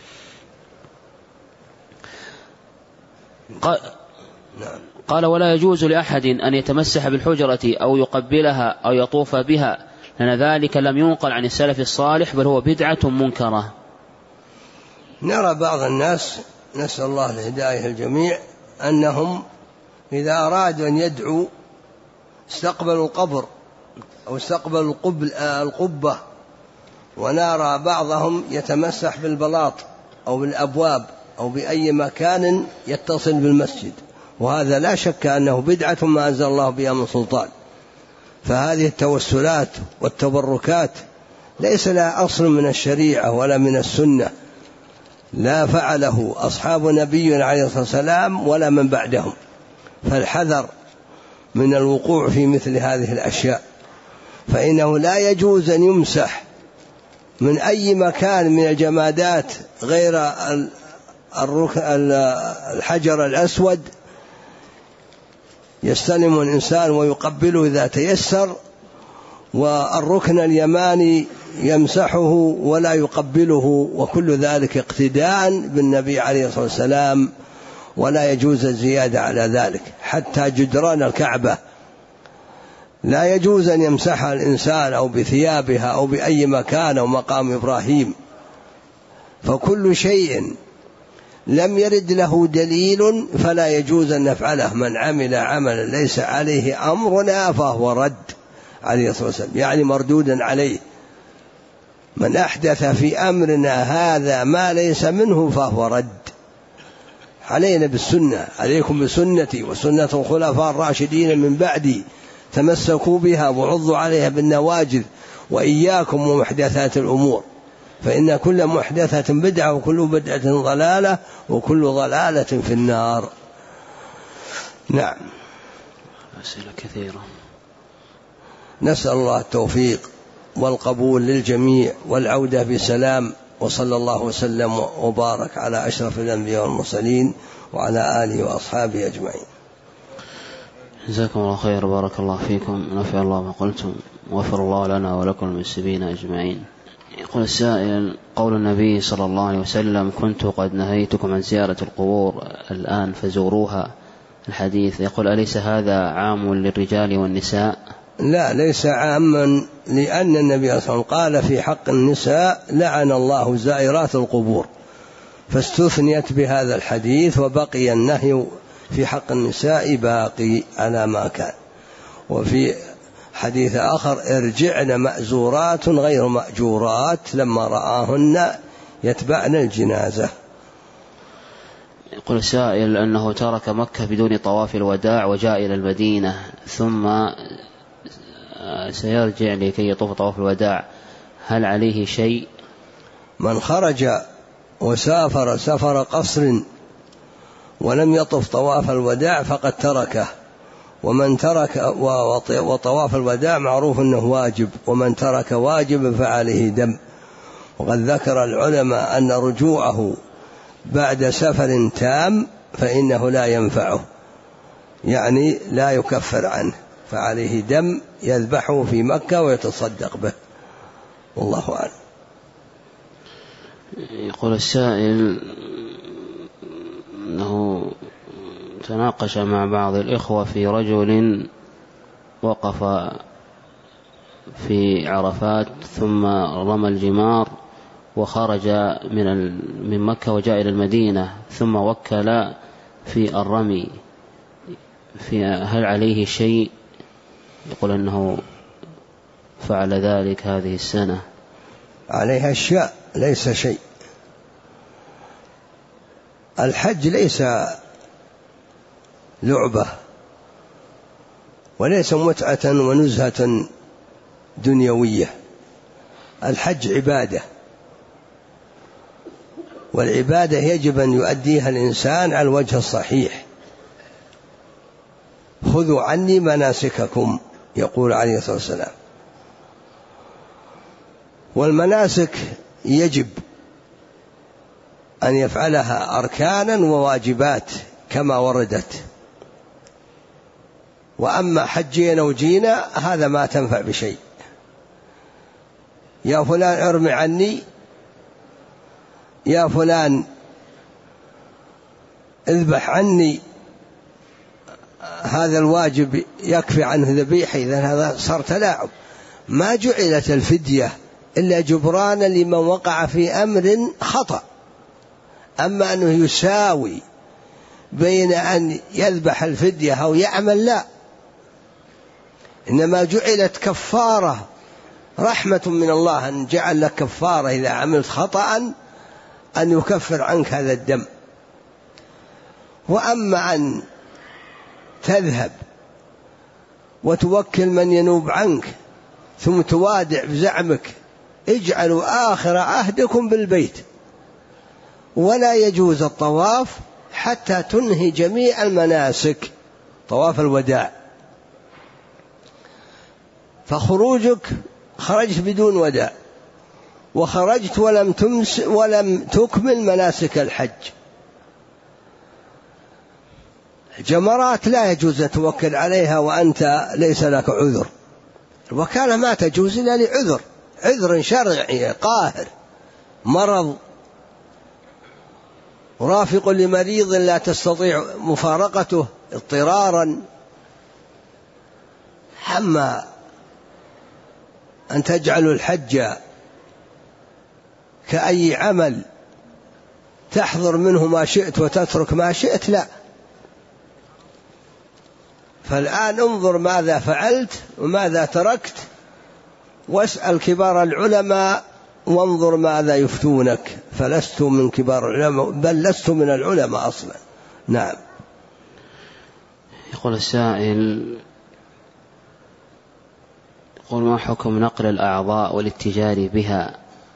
قال: ولا يجوز لأحد أن يتمسح بالحجرة أو يقبلها أو يطوف بها، لأن ذلك لم ينقل عن السلف الصالح، بل هو بدعة منكرة. نرى بعض الناس، نسأل الله الهداية الجميع، أنهم إذا أرادوا أن يدعوا استقبلوا القبر أو استقبلوا القبة، ونرى بعضهم يتمسح بالبلاط أو بالأبواب أو بأي مكان يتصل بالمسجد، وهذا لا شك أنه بدعة ما أنزل الله بها من سلطان. فهذه التوسلات والتبركات ليس لها أصل من الشريعة ولا من السنة، لا فعله أصحاب نبينا عليه الصلاة والسلام ولا من بعدهم. فالحذر من الوقوع في مثل هذه الأشياء، فإنه لا يجوز أن يمسح من أي مكان من الجمادات غير الحجر الأسود، يستلم الإنسان ويقبله إذا تيسر، والركن اليماني يمسحه ولا يقبله، وكل ذلك اقتداء بالنبي عليه الصلاة والسلام، ولا يجوز الزيادة على ذلك. حتى جدران الكعبة لا يجوز أن يمسحها الإنسان أو بثيابها أو بأي مكان أو مقام إبراهيم. فكل شيء لم يرد له دليل فلا يجوز أن نفعله. من عمل عملا ليس عليه أمرنا فهو رد عليه الصلاة والسلام، يعني مردودا عليه. من أحدث في أمرنا هذا ما ليس منه فهو رد. علينا بالسنة، عليكم بسنتي وسنة الخلفاء الراشدين من بعدي، تمسكوا بها وعضوا عليها بالنواجذ، وإياكم ومحدثات الأمور، فإن كل محدثة بدعة وكل بدعة ضلالة وكل ضلالة في النار. نعم. أسئلة كثيرة. نسأل الله التوفيق والقبول للجميع والعودة بسلام، وصلى الله وسلم وبارك على أشرف الأنبياء والمرسلين وعلى آله وأصحابه أجمعين. جزاكم الله خير، بارك الله فيكم، نفع الله ما قلتم، وغفر الله لنا ولكم المسلمين أجمعين. يقول السائل: قول النبي صلى الله عليه وسلم: كنت قد نهيتكم عن زيارة القبور الآن فزوروها، الحديث يقول: أليس هذا عام للرجال والنساء؟ لا، ليس عاما، لأن النبي صلى الله عليه وسلم قال في حق النساء: لعن الله زائرات القبور، فاستثنيت بهذا الحديث، وبقي النهي في حق النساء باقي على ما كان. وفي حديث آخر ارجعن مأزورات غير مأجورات لما رآهن يتبعن الجنازة. يقول السائل أنه ترك مكة بدون طواف الوداع وجاء إلى المدينة ثم سيرجع لكي يطوف طواف الوداع، هل عليه شيء؟ من خرج وسافر سفر قصر ولم يطف طواف الوداع فقد تركه، ومن ترك وطواف الوداع معروف أنه واجب، ومن ترك واجب فعليه دم. وقد ذكر العلماء أن رجوعه بعد سفر تام فإنه لا ينفعه، يعني لا يكفر عنه، فعليه دم يذبحه في مكة ويتصدق به، والله أعلم. يقول السائل أنه تناقش مع بعض الإخوة في رجل وقف في عرفات ثم رمى الجمار وخرج من من مكة وجاء إلى المدينة ثم وكل في الرمي، في هل عليه شيء؟ يقول أنه فعل ذلك هذه السنة. عليها أشياء ليس شيء. الحج ليس لعبة وليس متعة ونزهة دنيوية، الحج عبادة، والعبادة يجب أن يؤديها الإنسان على الوجه الصحيح. خذوا عني مناسككم يقول عليه الصلاة والسلام. والمناسك يجب أن يفعلها أركانا وواجبات كما وردت، وأما حجينا وجينا هذا ما تنفع بشيء. يا فلان ارمي عني، يا فلان اذبح عني، هذا الواجب يكفي عنه ذبيحة، إذن هذا صار تلاعب. ما جعلت الفدية إلا جبرانا لمن وقع في أمر خطأ، أما أنه يساوي بين أن يذبح الفدية أو يعمل، لا، إنما جعلت كفارة، رحمة من الله أن جعل لك كفارة إذا عملت خطأ أن يكفر عنك هذا الدم. وأما أن تذهب وتوكل من ينوب عنك ثم توادع بزعمك اجعلوا آخر عهدكم بالبيت، ولا يجوز الطواف حتى تنهي جميع المناسك طواف الوداع. فخروجك خرجت بدون وداع، وخرجت ولم تمس ولم تكمل مناسك الحج. جمرات لا يجوز أن توكل عليها وأنت ليس لك عذر، الوكالة ما تجوز إلا لعذر، عذر شرعي قاهر، مرض، رافق لمريض لا تستطيع مفارقته اضطرارا. أما أن تجعل الحج كأي عمل تحضر منه ما شئت وتترك ما شئت، لا. فالآن انظر ماذا فعلت وماذا تركت، واسأل كبار العلماء وانظر ماذا يفتونك، فلست من كبار العلماء بل لست من العلماء أصلا. نعم. يقول السائل، يقول ما حكم نقل الأعضاء والاتجار بها؟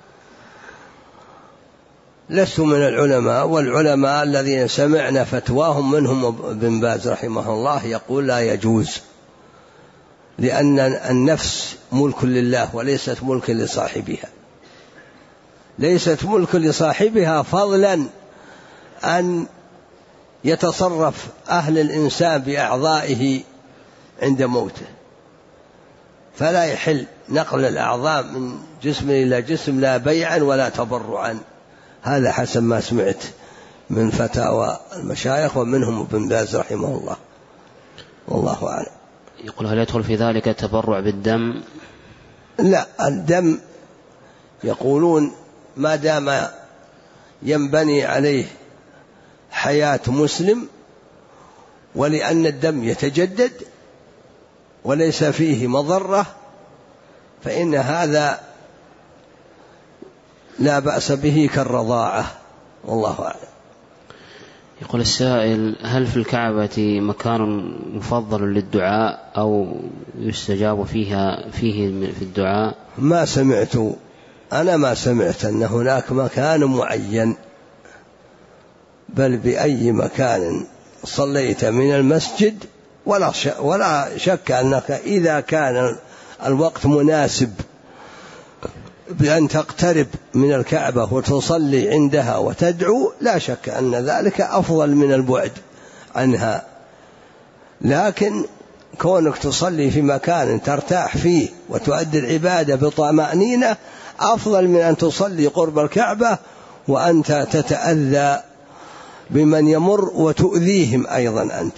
لست من العلماء، والعلماء الذين سمعنا فتواهم منهم ابن باز رحمه الله يقول لا يجوز، لأن النفس ملك لله وليست ملك لصاحبها، ليست ملك لصاحبها فضلا أن يتصرف أهل الإنسان بأعضائه عند موته، فلا يحل نقل الأعضاء من جسم إلى جسم لا بيعا ولا تبرعا. هذا حسب ما سمعت من فتاوى المشايخ ومنهم ابن باز رحمه الله، والله أعلم. يقول هل يدخل في ذلك التبرع بالدم؟ لا، الدم يقولون ما دام ينبني عليه حياة مسلم، ولأن الدم يتجدد وليس فيه مضرة فإن هذا لا بأس به كالرضاعة، والله أعلم. يقول السائل: هل في الكعبة مكان مفضل للدعاء أو يستجاب فيها فيه في الدعاء؟ ما سمعت، أنا ما سمعت أن هناك مكان معين، بل بأي مكان صليت من المسجد، ولا ولا شك أنك إذا كان الوقت مناسب بأن تقترب من الكعبة وتصلي عندها وتدعو، لا شك أن ذلك أفضل من البعد عنها. لكن كونك تصلي في مكان ترتاح فيه وتؤدي العبادة بطمأنينة أفضل من أن تصلي قرب الكعبة وأنت تتأذى بمن يمر وتؤذيهم أيضا أنت.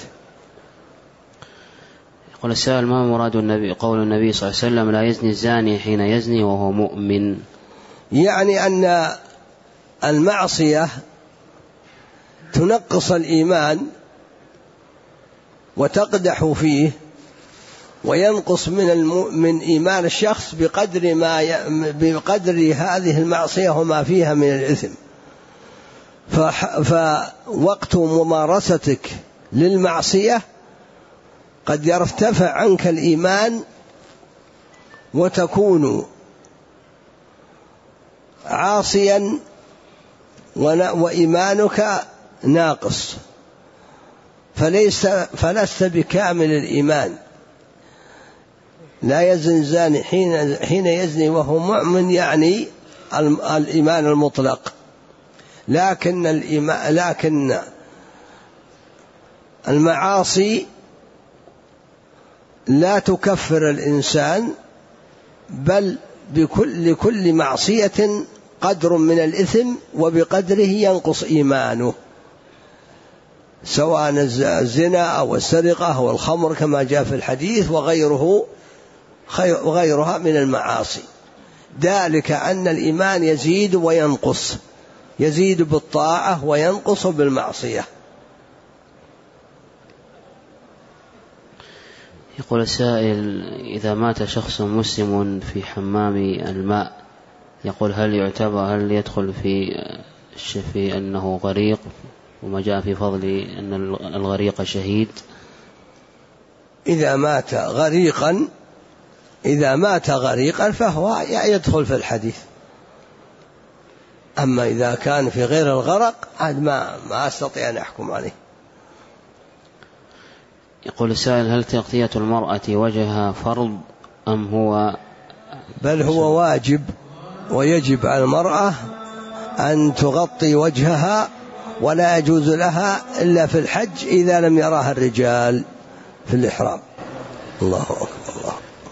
يقول السائل: ما مراد النبي قول النبي صلى الله عليه وسلم: لا يزني الزاني حين يزني وهو مؤمن؟ يعني أن المعصية تنقص الإيمان وتقدح فيه، وينقص من المؤمن إيمان الشخص بقدر ما ي... بقدر هذه المعصية وما فيها من الإثم. ف... فوقت ممارستك للمعصية قد يرتفع عنك الإيمان وتكون عاصيا وإيمانك ناقص، فليس فلست بكامل الإيمان. لا يزني الزاني حين حين يزني وهو مؤمن، يعني الإيمان المطلق. لكن الإيمان لكن المعاصي لا تكفر الإنسان، بل بكل لكل معصية قدر من الإثم وبقدره ينقص إيمانه، سواء الزنا أو السرقة أو الخمر كما جاء في الحديث وغيره وغيرها من المعاصي. ذلك أن الإيمان يزيد وينقص، يزيد بالطاعة وينقص بالمعصية. يقول السائل: إذا مات شخص مسلم في حمام الماء، يقول هل يعتبر هل يدخل في في أنه غريق، وما جاء في فضل أن الغريق شهيد؟ إذا مات غريقا إذا مات غريقا فهو يدخل في الحديث. أما إذا كان في غير الغرق عاد ما ما أستطيع أن أحكم عليه. يقول السائل: هل تغطية المرأة وجهها فرض أم هو؟ بل هو واجب، ويجب على المرأة أن تغطي وجهها، ولا يجوز لها إلا في الحج إذا لم يراها الرجال في الإحرام. الله أكبر. الله.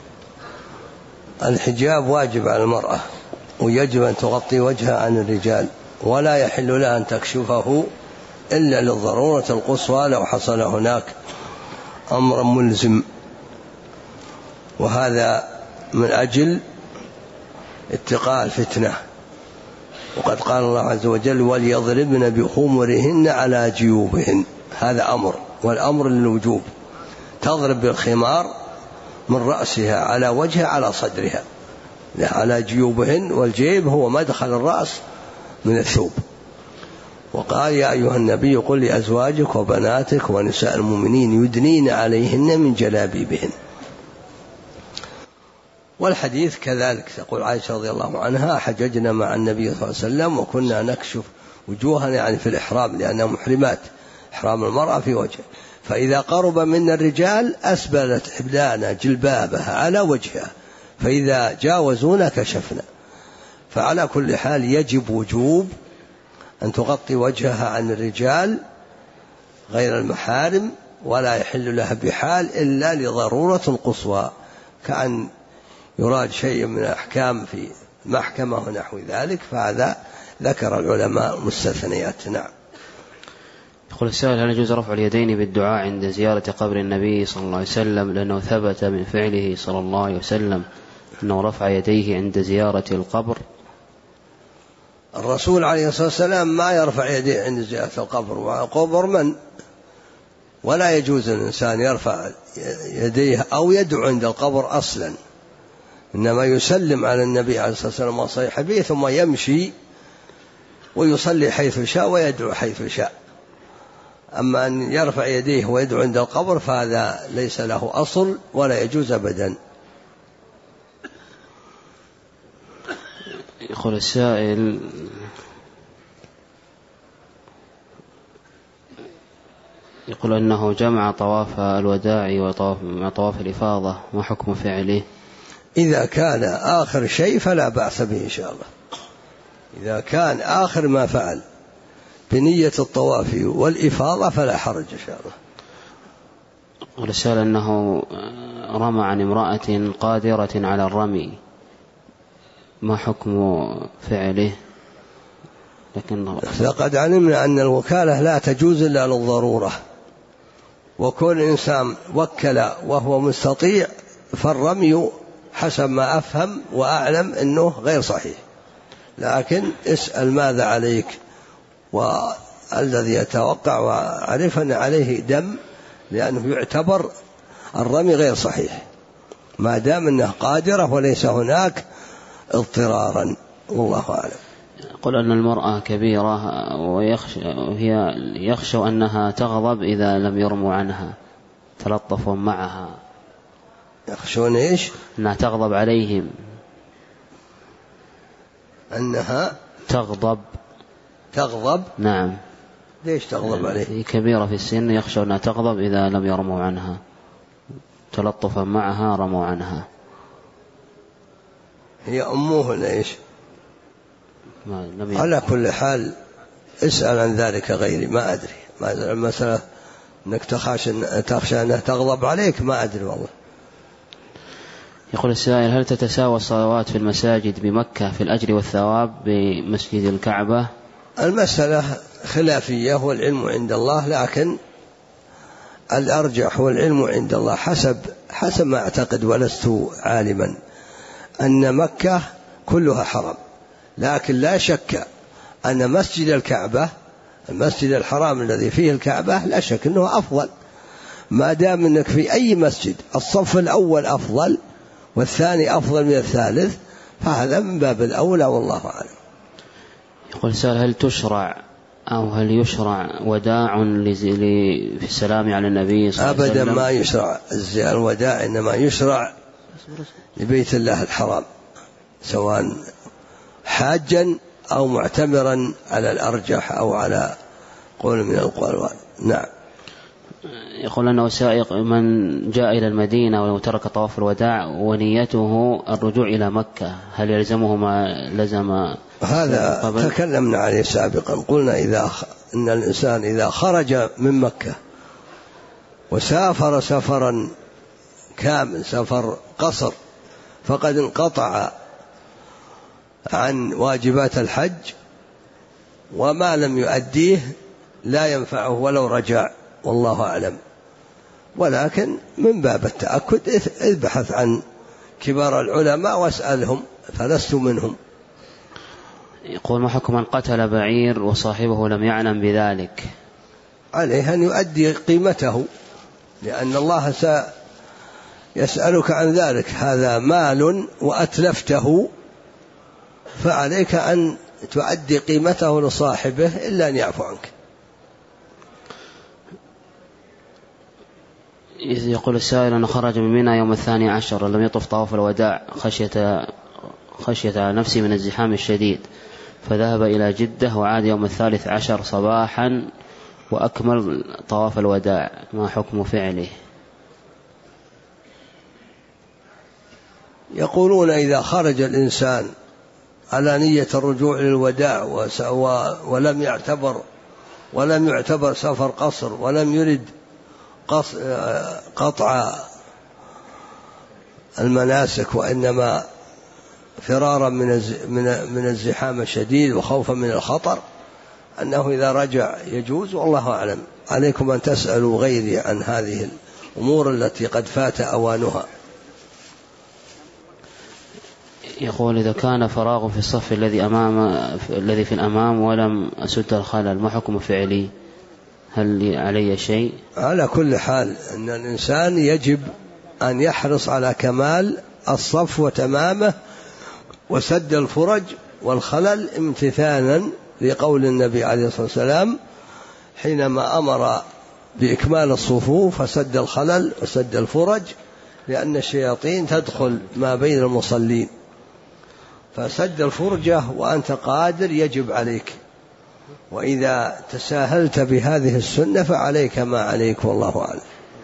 الحجاب واجب على المرأة، ويجب أن تغطي وجهها عن الرجال، ولا يحل لها أن تكشفه إلا للضرورة القصوى لو حصل هناك أمر ملزم، وهذا من أجل اتقاء الفتنة. وقد قال الله عز وجل: وليضربن بخمرهن على جيوبهن. هذا أمر، والأمر للوجوب. تضرب بالخمار من رأسها على وجهها على صدرها، على جيوبهن، والجيب هو مدخل الرأس من الثوب. وقال: يا أيها النبي قل لأزواجك وبناتك ونساء المؤمنين يدنين عليهن من جلابيبهن. والحديث كذلك، تقول عائشة رضي الله عنها: حججنا مع النبي صلى الله عليه وسلم وكنا نكشف وجوهنا، يعني في الإحرام، لأنها محرمات، إحرام المرأة في وجه، فإذا قرب منا الرجال أسبلت إحدانا جلبابها على وجهها، فإذا جاوزونا كشفنا. فعلى كل حال يجب وجوب أن تغطي وجهها عن الرجال غير المحارم، ولا يحل لها بحال إلا لضرورة قصوى، كأن يراد شيء من الأحكام في محكمة ونحو ذلك، فهذا ذكر العلماء مستثنيات. نعم. يقول السائل: هل يجوز رفع اليدين بالدعاء عند زيارة قبر النبي صلى الله عليه وسلم؟ لأنه ثبت من فعله صلى الله عليه وسلم أنه رفع يديه عند زيارة القبر. الرسول عليه الصلاة والسلام ما يرفع يديه عند زيارة القبر، وقبر من؟ ولا يجوز الإنسان يرفع يديه أو يدعو عند القبر أصلا، إنما يسلم على النبي عليه الصلاة والسلام وصحبه ثم يمشي ويصلي حيث شاء ويدعو حيث شاء. أما أن يرفع يديه ويدعو عند القبر فهذا ليس له أصل ولا يجوز أبدا. يقول السائل: يقول أنه جمع طواف الوداع وطواف مع طواف الإفاضة، ما حكم فعله؟ إذا كان آخر شيء فلا بأس به إن شاء الله، إذا كان آخر ما فعل بنية الطواف والإفاضة فلا حرج إن شاء الله. ورسال أنه رمى عن امرأة قادرة على الرمي، ما حكم فعله؟ لكن لقد علمنا أن الوكالة لا تجوز إلا للضرورة، وكل إنسان وكل وهو مستطيع فالرمي حسب ما أفهم وأعلم أنه غير صحيح، لكن اسأل ماذا عليك، والذي يتوقع وعرف أن عليه دم، لأنه يعتبر الرمي غير صحيح ما دام أنه قادرة وليس هناك اضطرارا، والله أعلم. يقول أن المرأة كبيرة ويخشى وهي يخشى أنها تغضب إذا لم يرموا عنها، تلطفوا معها. يخشون إيش؟ أنها تغضب عليهم، أنها تغضب تغضب نعم. ليش تغضب عليه؟ هي كبيرة في السن، يخشى أنها تغضب إذا لم يرموا عنها، تلطفا معها رموا عنها. هي أمه ليش؟ على كل حال اسأل عن ذلك غيري، ما أدري، ما المسألة أنك تخشى أنها تغضب عليك، ما أدري والله. يقول السائل: هل تتساوى الصلوات في المساجد بمكة في الأجر والثواب بمسجد الكعبة؟ المسألة خلافية والعلم عند الله، لكن الأرجح والعلم عند الله حسب حسب ما أعتقد ولست عالما، أن مكة كلها حرم، لكن لا شك أن مسجد الكعبة المسجد الحرام الذي فيه الكعبة لا شك أنه أفضل، ما دام أنك في أي مسجد الصف الأول أفضل والثاني أفضل من الثالث، فهذا من باب الأولى والله أعلم. يقول سؤال: هل تشرع أو هل يشرع وداع في السلام على النبي صلى الله عليه وسلم؟ أبدا ما يشرع الوداع، إنما يشرع لبيت الله الحرام، سواء حاجا أو معتمرا على الأرجح أو على قول من القول. نعم. يقول أنه سائق من جاء إلى المدينة ولو ترك طواف الوداع ونيته الرجوع إلى مكة، هل يلزمه ما لزم؟ هذا تكلمنا عليه سابقا، قلنا إذا إن الإنسان إذا خرج من مكة وسافر سفرا كامل سفر قصر فقد انقطع عن واجبات الحج، وما لم يؤديه لا ينفعه ولو رجع، والله أعلم. ولكن من باب التأكد ابحث عن كبار العلماء واسألهم، فلست منهم. يقول: ما حكم من قتل بعير وصاحبه لم يعلم بذلك؟ عليه أن يؤدي قيمته، لأن الله سيسألك عن ذلك، هذا مال وأتلفته، فعليك أن تؤدي قيمته لصاحبه إلا أن يعفو عنك. يقول السائل: أنه خرج من منى يوم الثاني عشر ولم يطف طواف الوداع خشية خشية نفسي من الزحام الشديد، فذهب إلى جدة وعاد يوم الثالث عشر صباحا وأكمل طواف الوداع، ما حكم فعله؟ يقولون إذا خرج الإنسان على نية الرجوع للوداع ولم يعتبر ولم يعتبر سفر قصر ولم يرد قطع المناسك، وإنما فرارا من الزحام الشديد وخوفا من الخطر، أنه إذا رجع يجوز، والله أعلم. عليكم أن تسألوا غيري عن هذه الأمور التي قد فات أوانها. يقول: إذا كان فراغ في الصف الذي أمام الذي في الأمام ولم أسد الخلل، ما حكم فعلي؟ هل علي شيء؟ على كل حال أن الإنسان يجب أن يحرص على كمال الصف وتمامه وسد الفرج والخلل امتثالا لقول النبي عليه الصلاة والسلام حينما أمر بإكمال الصفوف فسد الخلل وسد الفرج، لأن الشياطين تدخل ما بين المصلين، فسد الفرجة وأنت قادر يجب عليك، وإذا تساهلت بهذه السنة فعليك ما عليك والله أعلم.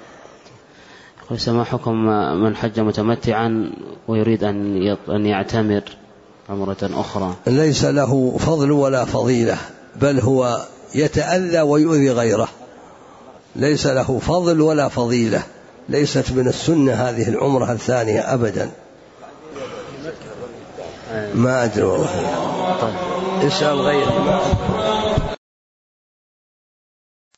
قل ما حكم من حج متمتعا ويريد أن يعتمر عمرة أخرى؟ ليس له فضل ولا فضيلة، بل هو يتأذى ويؤذي غيره، ليس له فضل ولا فضيلة، ليست من السنة هذه العمرة الثانية أبدا. ما أدري والله، اسأل غيري.